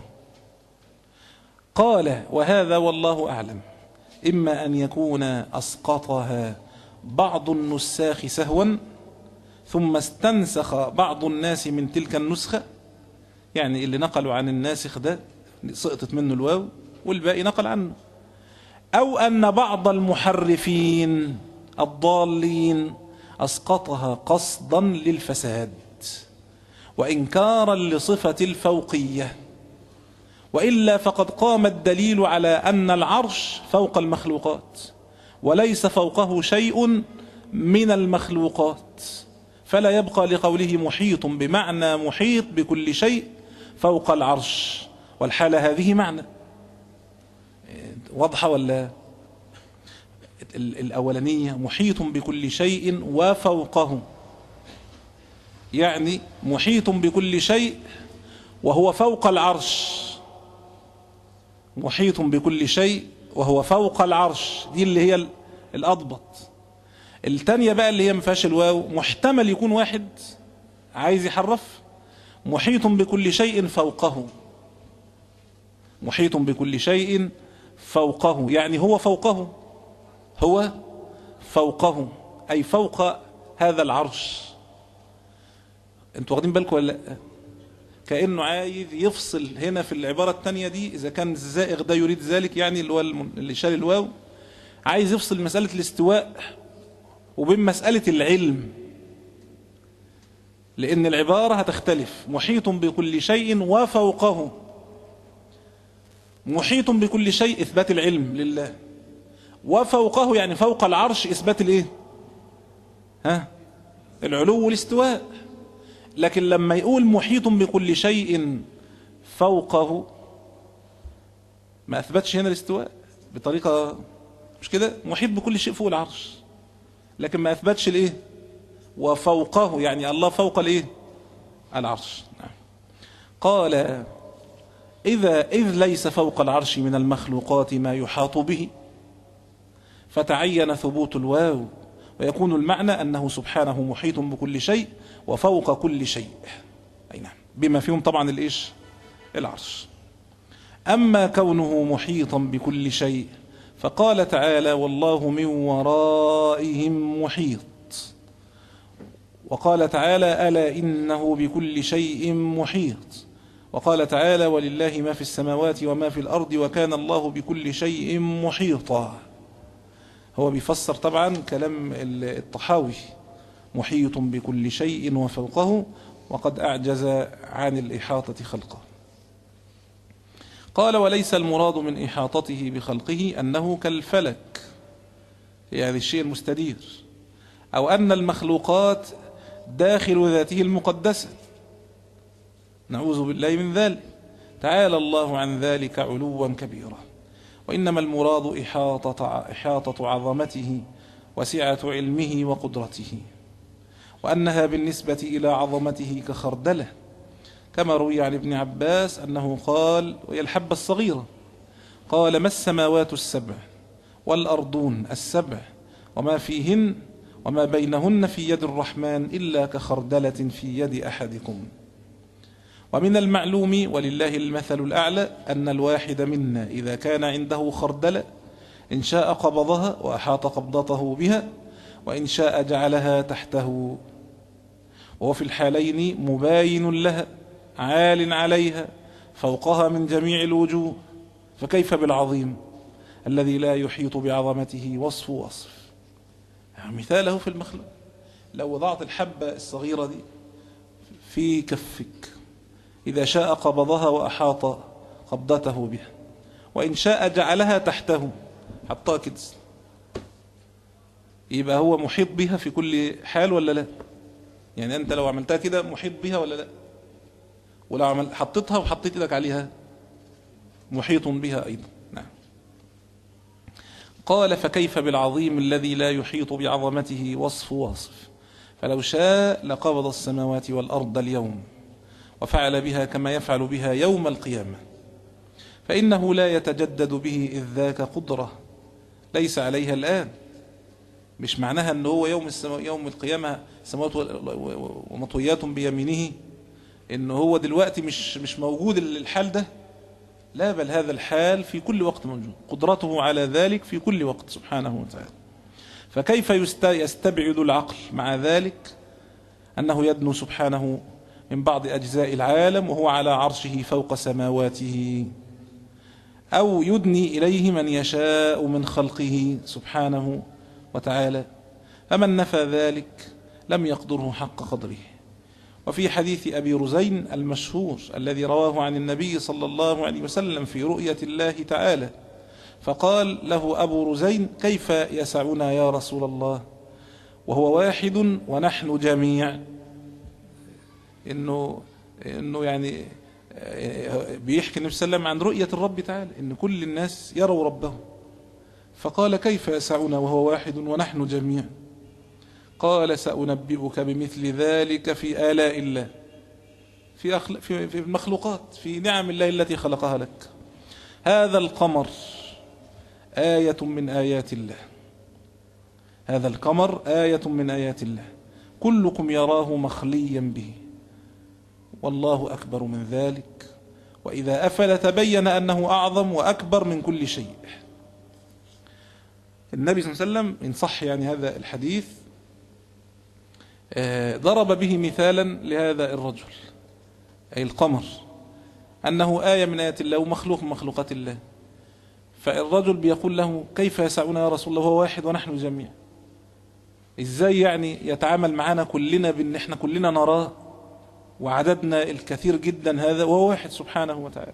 قال وهذا والله أعلم إما أن يكون أسقطها بعض النساخ سهوا ثم استنسخ بعض الناس من تلك النسخة، يعني اللي نقلوا عن الناسخ ده سقطت منه الواو والباقي نقل عنه، أو أن بعض المحرفين الضالين أسقطها قصدا للفساد وإنكارا لصفة الفوقية، وإلا فقد قام الدليل على أن العرش فوق المخلوقات وليس فوقه شيء من المخلوقات، فلا يبقى لقوله محيط بمعنى محيط بكل شيء فوق العرش، والحالة هذه معنى واضحة ولا؟ الأولانية محيط بكل شيء وفوقه، يعني محيط بكل شيء وهو فوق العرش، محيط بكل شيء وهو فوق العرش، دي اللي هي الأضبط. التانية بقى اللي هي مفيهاش الواو، محتمل يكون واحد عايز يحرف محيط بكل شيء فوقه، محيط بكل شيء فوقه يعني هو فوقه، هو فوقه أي فوق هذا العرش. انتوا واخدين بالكم ولا لا؟ كأنه عايز يفصل هنا في العبارة الثانية دي، إذا كان الزائغ ده يريد ذلك يعني اللي هو اللي شال الواو، عايز يفصل مسألة الاستواء وبين مسألة العلم، لأن العبارة هتختلف. محيط بكل شيء وفوقه، محيط بكل شيء إثبات العلم لله، وفوقه يعني فوق العرش إثبات الإيه؟ ها؟ العلو والاستواء. لكن لما يقول محيط بكل شيء فوقه ما أثبتش هنا الاستواء بطريقة، مش كده؟ محيط بكل شيء فوق العرش، لكن ما أثبتش الإيه؟ وفوقه يعني الله فوق الإيه؟ العرش. نعم. قال إذا إذ ليس فوق العرش من المخلوقات ما يحاط به، فتعين ثبوت الواو، ويكون المعنى أنه سبحانه محيط بكل شيء وفوق كل شيء، أي نعم، بما فيهم طبعا الإيش؟ العرش. أما كونه محيطا بكل شيء فقال تعالى والله من ورائهم محيط، وقال تعالى ألا إنه بكل شيء محيط، وقال تعالى ولله ما في السماوات وما في الأرض وكان الله بكل شيء محيطا. هو بيفسر طبعا كلام الطحاوي، محيط بكل شيء وفوقه، وقد أعجز عن الإحاطة خلقه. قال وليس المراد من إحاطته بخلقه أنه كالفلك يعني الشيء المستدير، أو أن المخلوقات داخل ذاته المقدسة، نعوذ بالله من ذلك، تعالى الله عن ذلك علوا كبيرا. وإنما المراد إحاطة, إحاطة عظمته وسعة علمه وقدرته، وأنها بالنسبة إلى عظمته كخردلة، كما روي عن ابن عباس أنه قال وهي الحبة الصغيرة، قال ما السماوات السبع والأرضون السبع وما فيهن وما بينهن في يد الرحمن إلا كخردلة في يد أحدكم. ومن المعلوم ولله المثل الأعلى أن الواحد منا إذا كان عنده خردلة إن شاء قبضها وأحاط قبضته بها، وإن شاء جعلها تحته، وهو في الحالين مباين لها عال عليها فوقها من جميع الوجوه، فكيف بالعظيم الذي لا يحيط بعظمته وصف وصف. يعني مثاله في المخلوق، لو وضعت الحبة الصغيرة دي في كفك إذا شاء قبضها وأحاط قبضته بها، وإن شاء جعلها تحته حطها كده، يبقى هو محيط بها في كل حال ولا لا؟ يعني أنت لو عملتها كده محيط بها ولا لا؟ ولو عمل حطيتها وحطيت إيدك عليها محيط بها أيضا. نعم. قال فكيف بالعظيم الذي لا يحيط بعظمته وصف وصف، فلو شاء لقبض السماوات والأرض اليوم وفعل بها كما يفعل بها يوم القيامة، فإنه لا يتجدد به إذ ذاك قدرة ليس عليها الآن. مش معناها أنه هو يوم, يوم القيامة السماوات ومطويات بيمينه أنه هو دلوقتي مش, مش موجود الحال ده، لا، بل هذا الحال في كل وقت موجود، قدرته على ذلك في كل وقت سبحانه وتعالى. فكيف يستبعد العقل مع ذلك أنه يدنو سبحانه من بعض أجزاء العالم وهو على عرشه فوق سماواته، أو يدني إليه من يشاء من خلقه سبحانه وتعالى، فمن نفى ذلك لم يقدره حق قدره. وفي حديث أبي رزين المشهور الذي رواه عن النبي صلى الله عليه وسلم في رؤية الله تعالى، فقال له أبو رزين كيف يسعنا يا رسول الله وهو واحد ونحن جميع؟ إنه, إنه يعني بيحكي النبي صلى الله عليه وسلم عن رؤية الرب تعالى إن كل الناس يروا ربه، فقال كيف يسعنا وهو واحد ونحن جميع؟ قال سأنبئك بمثل ذلك في آلاء الله، في, أخل... في... في المخلوقات، في نعم الله التي خلقها لك. هذا القمر آية من آيات الله، هذا القمر آية من آيات الله، كلكم يراه مخليا به، والله أكبر من ذلك وإذا أفل تبين أنه أعظم وأكبر من كل شيء. النبي صلى الله عليه وسلم إن صح يعني هذا الحديث ضرب به مثالا لهذا الرجل أي القمر أنه آية من آيات الله ومخلوق من مخلوقات الله. فالرجل بيقول له كيف يسعنا يا رسول الله وهو واحد ونحن جميع؟ إزاي يعني يتعامل معنا كلنا بأن احنا كلنا نراه وعددنا الكثير جدا هذا وهو واحد سبحانه وتعالى؟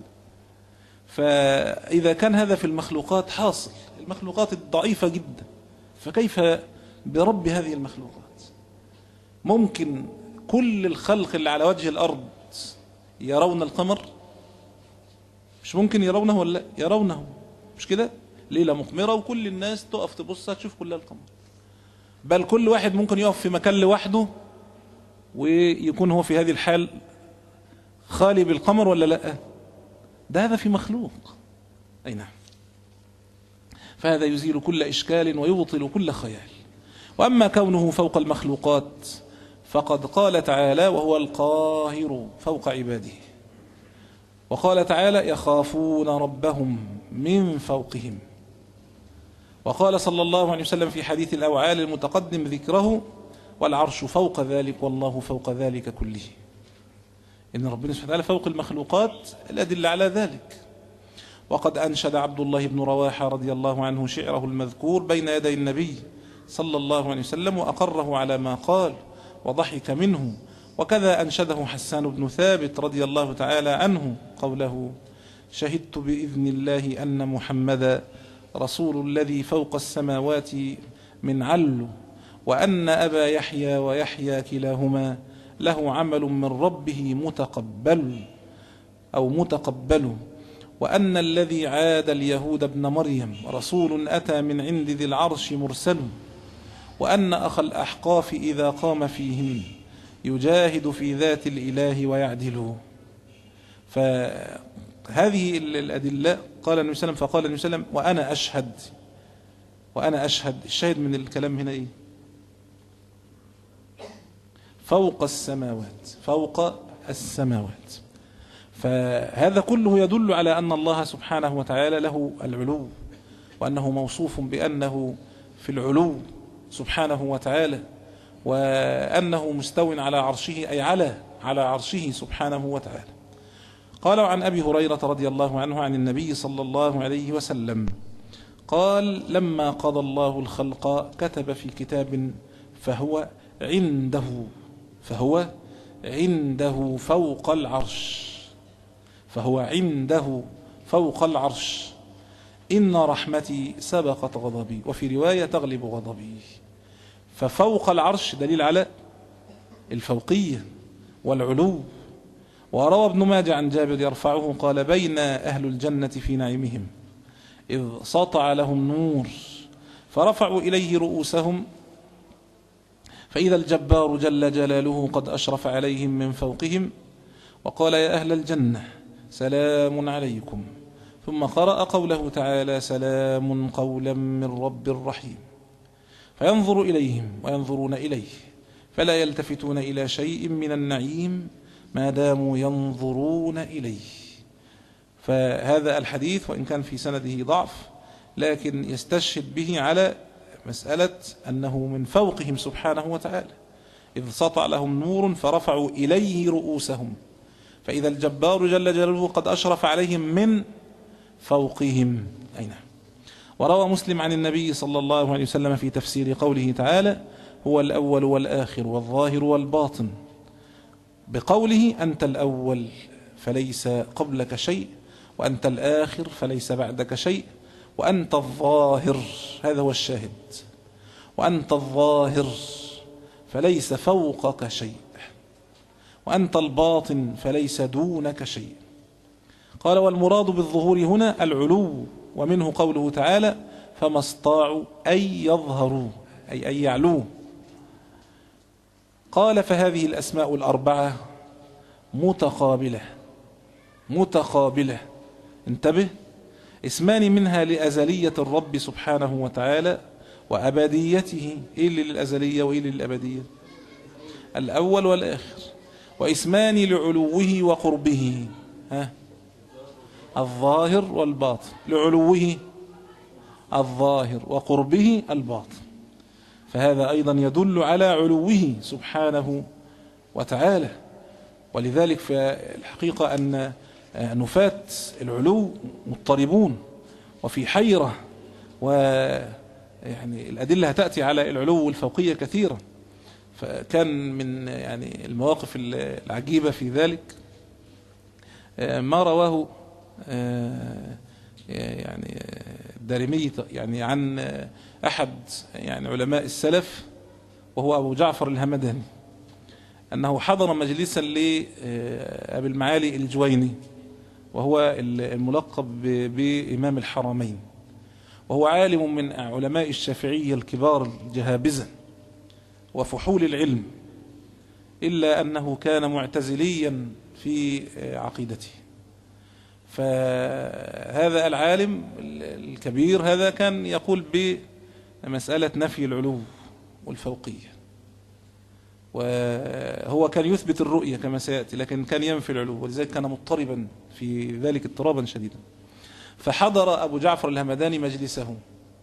فإذا كان هذا في المخلوقات حاصل، المخلوقات الضعيفة جدا، فكيف برب هذه المخلوقات؟ ممكن كل الخلق اللي على وجه الأرض يرون القمر؟ مش ممكن يرونه ولا لا؟ يرونه، مش كده؟ ليلة مقمرة وكل الناس تقف تبص تشوف كلها القمر، بل كل واحد ممكن يقف في مكان لوحده ويكون هو في هذه الحال خالي بالقمر ولا لا؟ ده هذا في مخلوق. أي نعم. فهذا يزيل كل إشكال ويبطل كل خيال. وأما كونه فوق المخلوقات فقد قال تعالى وهو القاهر فوق عباده، وقال تعالى يخافون ربهم من فوقهم، وقال صلى الله عليه وسلم في حديث الأوعال المتقدم ذكره والعرش فوق ذلك والله فوق ذلك كله. إن ربنا سبحانه وتعالى فوق المخلوقات الأدلة على ذلك. وقد أنشد عبد الله بن رواحة رضي الله عنه شعره المذكور بين يدي النبي صلى الله عليه وسلم وأقره على ما قال وضحك منه. وكذا أنشده حسان بن ثابت رضي الله تعالى عنه قوله شهدت بإذن الله أن محمدا رسول الذي فوق السماوات من علو، وأن أبا يحيى ويحيى كلاهما له عمل من ربه متقبل أو متقبل، وأن الذي عاد اليهود ابن مريم رسول أتى من عند ذي العرش مرسل، وأن أخ الأحقاف إذا قام فيهم يجاهد في ذات الإله ويعدل. فهذه الأدلة قال النبي صلى الله عليه وسلم فقال النبي صلى الله عليه وسلم وأنا أشهد. وأنا أشهد، الشاهد من الكلام هنا إيه؟ فوق السماوات، فوق السماوات. فهذا كله يدل على أن الله سبحانه وتعالى له العلو، وأنه موصوف بأنه في العلو سبحانه وتعالى، وأنه مستو على عرشه أي على على عرشه سبحانه وتعالى. قال عن أبي هريرة رضي الله عنه عن النبي صلى الله عليه وسلم قال لما قضى الله الخلق كتب في كتاب فهو عنده فهو عنده فوق العرش فهو عنده فوق العرش إن رحمتي سبقت غضبي، وفي رواية تغلب غضبي. ففوق العرش دليل على الفوقية والعلو. وروى ابن ماجه عن جابر يرفعه قال بين أهل الجنة في نعيمهم إذ سطع لهم نور فرفعوا إليه رؤوسهم فإذا الجبار جل جلاله قد أشرف عليهم من فوقهم وقال يا أهل الجنة سلام عليكم، ثم قرأ قوله تعالى سلام قولا من رب رحيم، فينظر إليهم وينظرون إليه فلا يلتفتون إلى شيء من النعيم ما داموا ينظرون إليه. فهذا الحديث وإن كان في سنده ضعف لكن يستشهد به على مسألة أنه من فوقهم سبحانه وتعالى، إذ سطع لهم نور فرفعوا إليه رؤوسهم فإذا الجبار جل جلاله قد أشرف عليهم من فوقهم. أي نعم. وروى مسلم عن النبي صلى الله عليه وسلم في تفسير قوله تعالى هو الأول والآخر والظاهر والباطن بقوله أنت الأول فليس قبلك شيء، وأنت الآخر فليس بعدك شيء، وأنت الظاهر، هذا هو الشاهد، وأنت الظاهر فليس فوقك شيء، وأنت الباطن فليس دونك شيء. قال والمراد بالظهور هنا العلو، ومنه قوله تعالى فما استطاعوا أن يظهروا أي أن يعلوه. قال فهذه الأسماء الأربعة متقابلة متقابلة انتبه، اسمان منها لأزلية الرب سبحانه وتعالى وأبديته. إيه اللي للأزلية وإيه اللي للأبدية؟ الأول والآخر. واسمان لعلوه وقربه، ها الظاهر والباطن، لعلوه الظاهر وقربه الباطن، فهذا أيضا يدل على علوه سبحانه وتعالى. ولذلك في الحقيقة أن نفاة العلو مضطربون وفي حيرة، ويعني الأدلة هتأتي على العلو والفوقية كثيرا. فكان من يعني المواقف العجيبة في ذلك ما رواه يعني الدارمي يعني عن أحد يعني علماء السلف وهو أبو جعفر الهمداني، أنه حضر مجلسا لأبي المعالي الجويني، وهو الملقب بإمام الحرمين، وهو عالم من علماء الشافعية الكبار الجهابزة وفحول العلم، إلا أنه كان معتزليا في عقيدته. فهذا العالم الكبير هذا كان يقول بمسألة نفي العلو والفوقية، وهو كان يثبت الرؤية كما سيأتي، لكن كان ينفي العلو، ولذلك كان مضطربا في ذلك اضطرابا شديدا. فحضر أبو جعفر الهمداني مجلسه،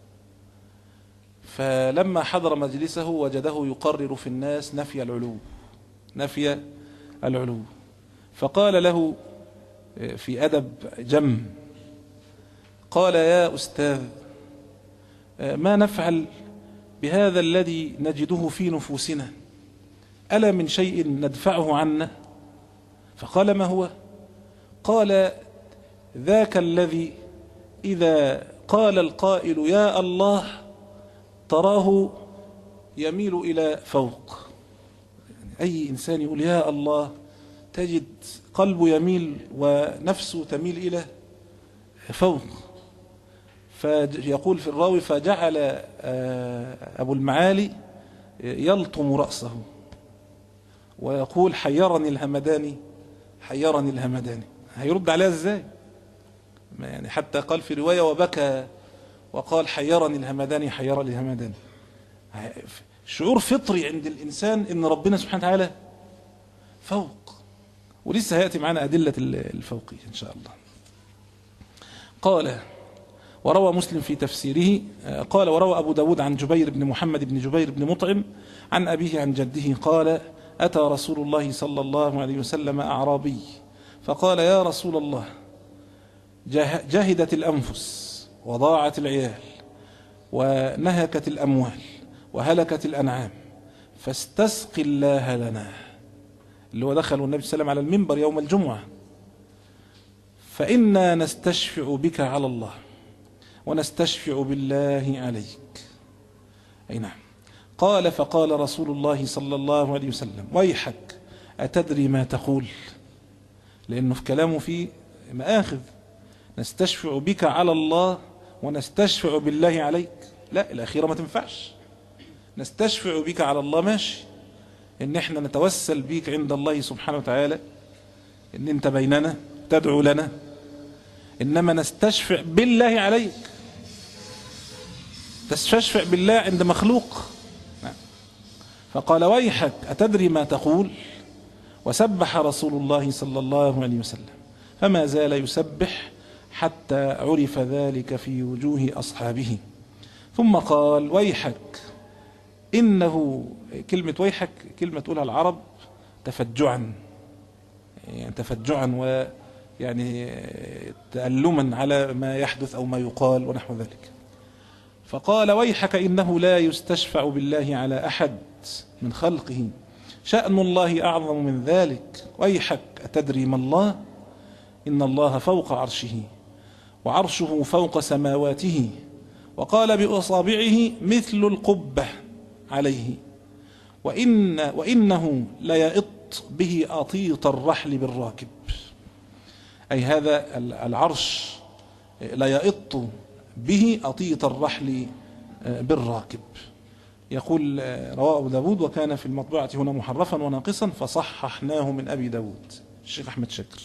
فلما حضر مجلسه وجده يقرر في الناس نفي العلو نفي العلو فقال له في أدب جم، قال: يا أستاذ، ما نفعل بهذا الذي نجده في نفوسنا؟ ألا من شيء ندفعه عنا؟ فقال: ما هو؟ قال: ذاك الذي إذا قال القائل يا الله تراه يميل إلى فوق. يعني أي إنسان يقول يا الله تجد قلبه يميل ونفسه تميل إلى فوق. فيقول في الراوي: فجعل أبو المعالي يلطم رأسه ويقول: حيرني الهمداني حيرني الهمداني. هيرد عليها ازاي؟ يعني حتى قال في رواية: وبكى وقال: حيرني الهمداني حيرني الهمداني. شعور فطري عند الإنسان إن ربنا سبحانه وتعالى فوق، ولسه هيأتي معنا أدلة الفوقية إن شاء الله. قال: وروى مسلم في تفسيره قال: وروى أبو داود عن جبير بن محمد بن جبير بن مطعم عن أبيه عن جده قال: أتى رسول الله صلى الله عليه وسلم أعرابي فقال: يا رسول الله، جهدت الأنفس وضاعت العيال ونهكت الأموال وهلكت الأنعام، فاستسق الله لنا. اللي هو دخل النبي صلى الله عليه وسلم على المنبر يوم الجمعة: فإنا نستشفع بك على الله ونستشفع بالله عليك. أي نعم. قال: فقال رسول الله صلى الله عليه وسلم: ويحك، أتدري ما تقول؟ لأنه في كلامه فيه مآخذ، نستشفع بك على الله ونستشفع بالله عليك. لا، الأخيرة ما تنفعش. نستشفع بك على الله ماشي، إن احنا نتوسل بيك عند الله سبحانه وتعالى إن انت بيننا تدعو لنا، إنما نستشفع بالله عليك. تستشفع بالله عند مخلوق. فقال: ويحك، أتدري ما تقول؟ وسبح رسول الله صلى الله عليه وسلم، فما زال يسبح حتى عرف ذلك في وجوه أصحابه. ثم قال: ويحك، إنه كلمة ويحك كلمة تقولها العرب تفجعا، يعني تفجعا ويعني تألما على ما يحدث أو ما يقال ونحو ذلك. فقال: ويحك، إنه لا يستشفع بالله على أحد من خلقه، شأن الله أعظم من ذلك. ويحك، أتدري ما الله؟ إن الله فوق عرشه وعرشه فوق سماواته، وقال بأصابعه مثل القبة عليه، وإن وإنه ليئط به أطيط الرحل بالراكب. أي هذا العرش ليئط به أطيط الرحل بالراكب. يقول رواه أبو داود: وكان في المطبوعة هنا محرفا وناقصا فصححناه من أبي داود. الشيخ أحمد شاكر.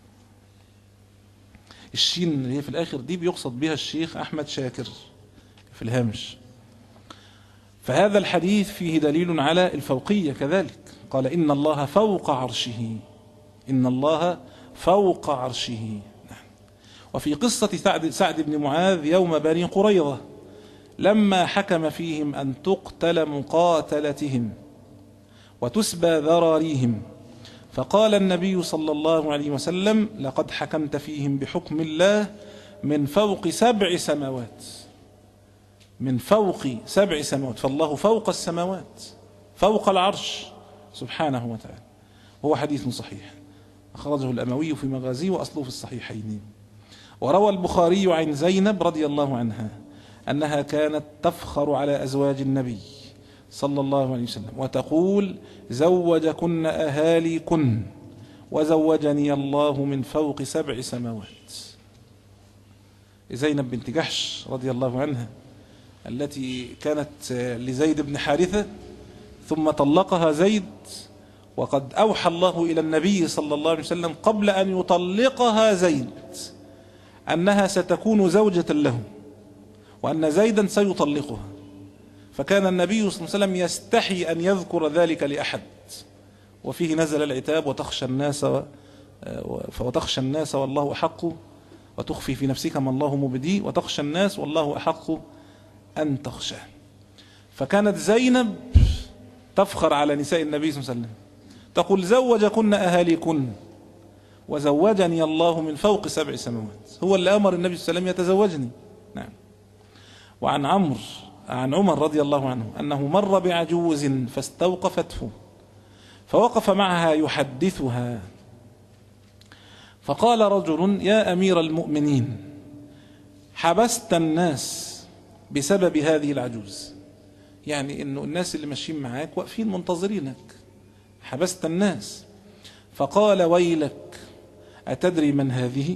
الشين اللي هي في الآخر دي بيقصد بها الشيخ أحمد شاكر في الهامش. فهذا الحديث فيه دليل على الفوقية كذلك. قال: إن الله فوق عرشه، إن الله فوق عرشه. وفي قصة سعد, سعد بن معاذ يوم بني قريظة لما حكم فيهم أن تقتل مقاتلتهم وتسبى ذراريهم، فقال النبي صلى الله عليه وسلم: لقد حكمت فيهم بحكم الله من فوق سبع سماوات، من فوق سبع سماوات، فالله فوق السماوات فوق العرش سبحانه وتعالى. هو حديث صحيح أخرجه الأموي في مغازيه وأصله في الصحيحين. وروى البخاري عن زينب رضي الله عنها أنها كانت تفخر على أزواج النبي صلى الله عليه وسلم وتقول: زوجكن أهاليكن وزوجني الله من فوق سبع سماوات. زينب بنت جحش رضي الله عنها التي كانت لزيد بن حارثة ثم طلقها زيد، وقد أوحى الله إلى النبي صلى الله عليه وسلم قبل أن يطلقها زيد أنها ستكون زوجة له وأن زيدا سيطلقها، فكان النبي صلى الله عليه وسلم يستحي أن يذكر ذلك لأحد، وفيه نزل العتاب: وتخشى الناس وتخشى الناس والله أحق، وتخفي في نفسك ما الله مبديه، وتخشى الناس والله أحق أن تخشاه. فكانت زينب تفخر على نساء النبي صلى الله عليه وسلم تقول: زوجكن أهاليكن وزوجني الله من فوق سبع سماوات. هو اللي أمر النبي صلى الله عليه وسلم يتزوجني. نعم. وعن عمرو عن عمر رضي الله عنه أنه مر بعجوز فاستوقفته فوقف معها يحدثها، فقال رجل: يا أمير المؤمنين، حبست الناس بسبب هذه العجوز، يعني إنه الناس اللي ماشيين معاك واقفين منتظرينك، حبست الناس. فقال: ويلك، أتدري من هذه؟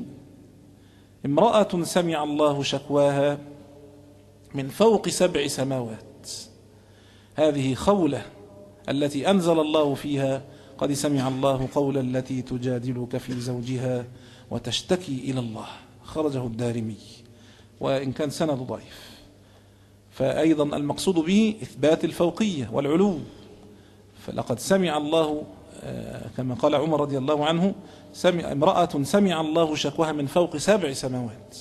امرأة سمع الله شكواها من فوق سبع سماوات، هذه خولة التي أنزل الله فيها: قد سمع الله قول التي تجادلك في زوجها وتشتكي إلى الله. خرجه الدارمي وإن كان سند ضعيف. فأيضا المقصود به إثبات الفوقية والعلو، فلقد سمع الله كما قال عمر رضي الله عنه: سمع امرأة سمع الله شكواها من فوق سبع سماوات.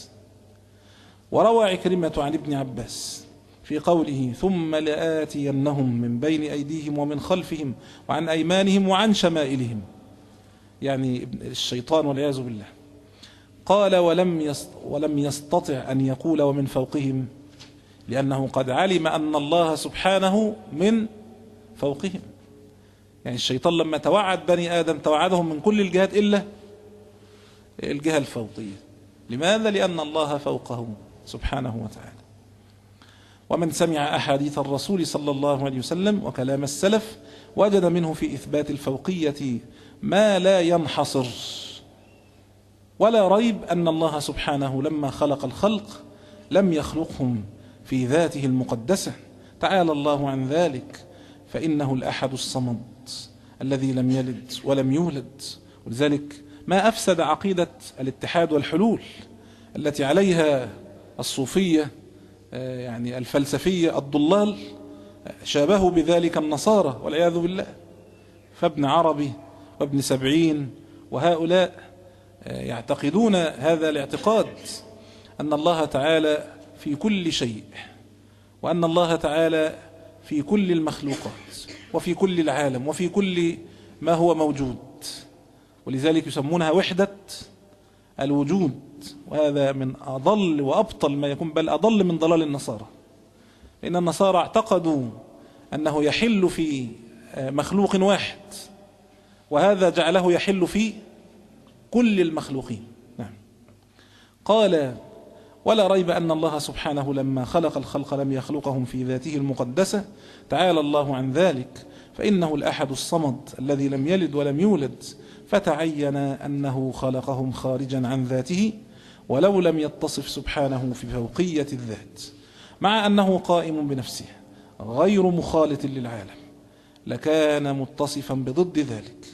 وروى عكرمة عن ابن عباس في قوله: ثم لآتينهم من بين أيديهم ومن خلفهم وعن أيمانهم وعن شمائلهم، يعني الشيطان والعياذ بالله. قال: ولم ولم يستطع أن يقول ومن فوقهم، لأنه قد علم أن الله سبحانه من فوقهم. يعني الشيطان لما توعد بني آدم توعدهم من كل الجهات إلا الجهة الفوقية. لماذا؟ لأن الله فوقهم سبحانه وتعالى. ومن سمع أحاديث الرسول صلى الله عليه وسلم وكلام السلف وجد منه في إثبات الفوقية ما لا ينحصر، ولا ريب أن الله سبحانه لما خلق الخلق لم يخلقهم في ذاته المقدسة، تعالى الله عن ذلك، فإنه الأحد الصمد الذي لم يلد ولم يولد. ولذلك ما أفسد عقيدة الاتحاد والحلول التي عليها الصوفية يعني الفلسفية الضلال، شابهوا بذلك النصارى والعياذ بالله. فابن عربي وابن سبعين وهؤلاء يعتقدون هذا الاعتقاد، أن الله تعالى في كل شيء، وأن الله تعالى في كل المخلوقات وفي كل العالم وفي كل ما هو موجود، ولذلك يسمونها وحدة الوجود. وهذا من أضل وأبطل ما يكون، بل أضل من ضلال النصارى، لأن النصارى اعتقدوا أنه يحل في مخلوق واحد، وهذا جعله يحل في كل المخلوقين. نعم. قال: ولا ريب أن الله سبحانه لما خلق الخلق لم يخلقهم في ذاته المقدسة، تعالى الله عن ذلك، فإنه الأحد الصمد الذي لم يلد ولم يولد، فتعين أنه خلقهم خارجا عن ذاته، ولو لم يتصف سبحانه في فوقية الذات، مع أنه قائم بنفسه غير مخالط للعالم، لكان متصفا بضد ذلك،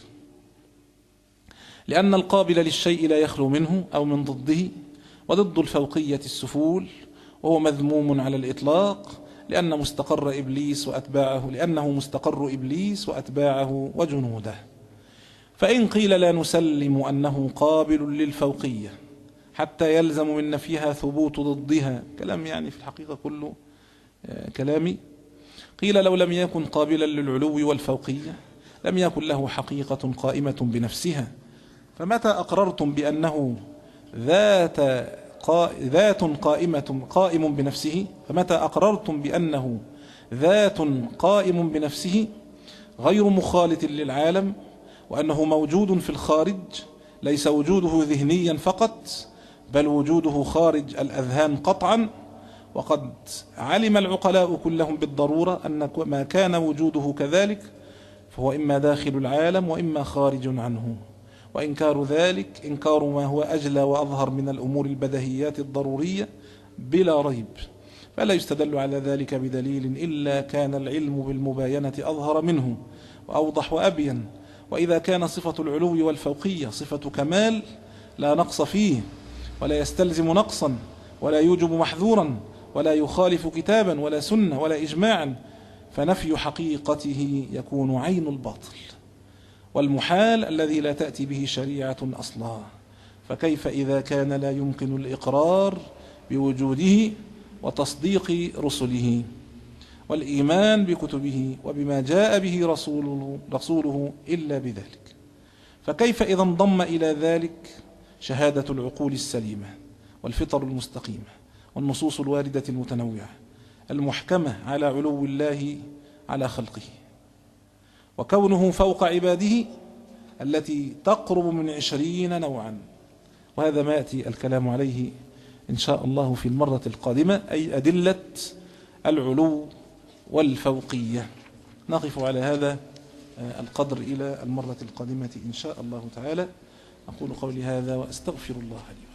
لأن القابل للشيء لا يخلو منه أو من ضده، وضد الفوقية السفول، وهو مذموم على الإطلاق، لأن مستقر إبليس وأتباعه لأنه مستقر إبليس وأتباعه وجنوده. فإن قيل لا نسلم أنه قابل للفوقية حتى يلزم من نفيها ثبوت ضدها. كلام يعني في الحقيقة كله كلامي. قيل لو لم يكن قابلا للعلو والفوقية لم يكن له حقيقة قائمة بنفسها، فمتى أقررتم بأنه ذات ذات قائمة قائم بنفسه فمتى أقررتم بأنه ذات قائم بنفسه غير مخالط للعالم، وأنه موجود في الخارج، ليس وجوده ذهنيا فقط بل وجوده خارج الأذهان قطعا، وقد علم العقلاء كلهم بالضرورة أن ما كان وجوده كذلك فهو إما داخل العالم وإما خارج عنه، وإنكار ذلك إنكار ما هو أجلى وأظهر من الأمور البدهيات الضرورية بلا ريب، فلا يستدل على ذلك بدليل إلا كان العلم بالمباينة أظهر منه وأوضح وأبين. وإذا كان صفة العلو والفوقية صفة كمال لا نقص فيه ولا يستلزم نقصا ولا يوجب محذورا ولا يخالف كتابا ولا سنة ولا إجماعا، فنفي حقيقته يكون عين الباطل والمحال الذي لا تأتي به شريعة أصلا. فكيف إذا كان لا يمكن الإقرار بوجوده وتصديق رسله والإيمان بكتبه وبما جاء به رسوله, رسوله إلا بذلك؟ فكيف إذا انضم إلى ذلك شهادة العقول السليمة والفطر المستقيمة والنصوص الواردة المتنوعة المحكمة على علو الله على خلقه وكونه فوق عباده التي تقرب من عشرين نوعا، وهذا ما يأتي الكلام عليه إن شاء الله في المرة القادمة، أي أدلة العلو والفوقية. نقف على هذا القدر إلى المرة القادمة إن شاء الله تعالى. أقول قولي هذا وأستغفر الله لي.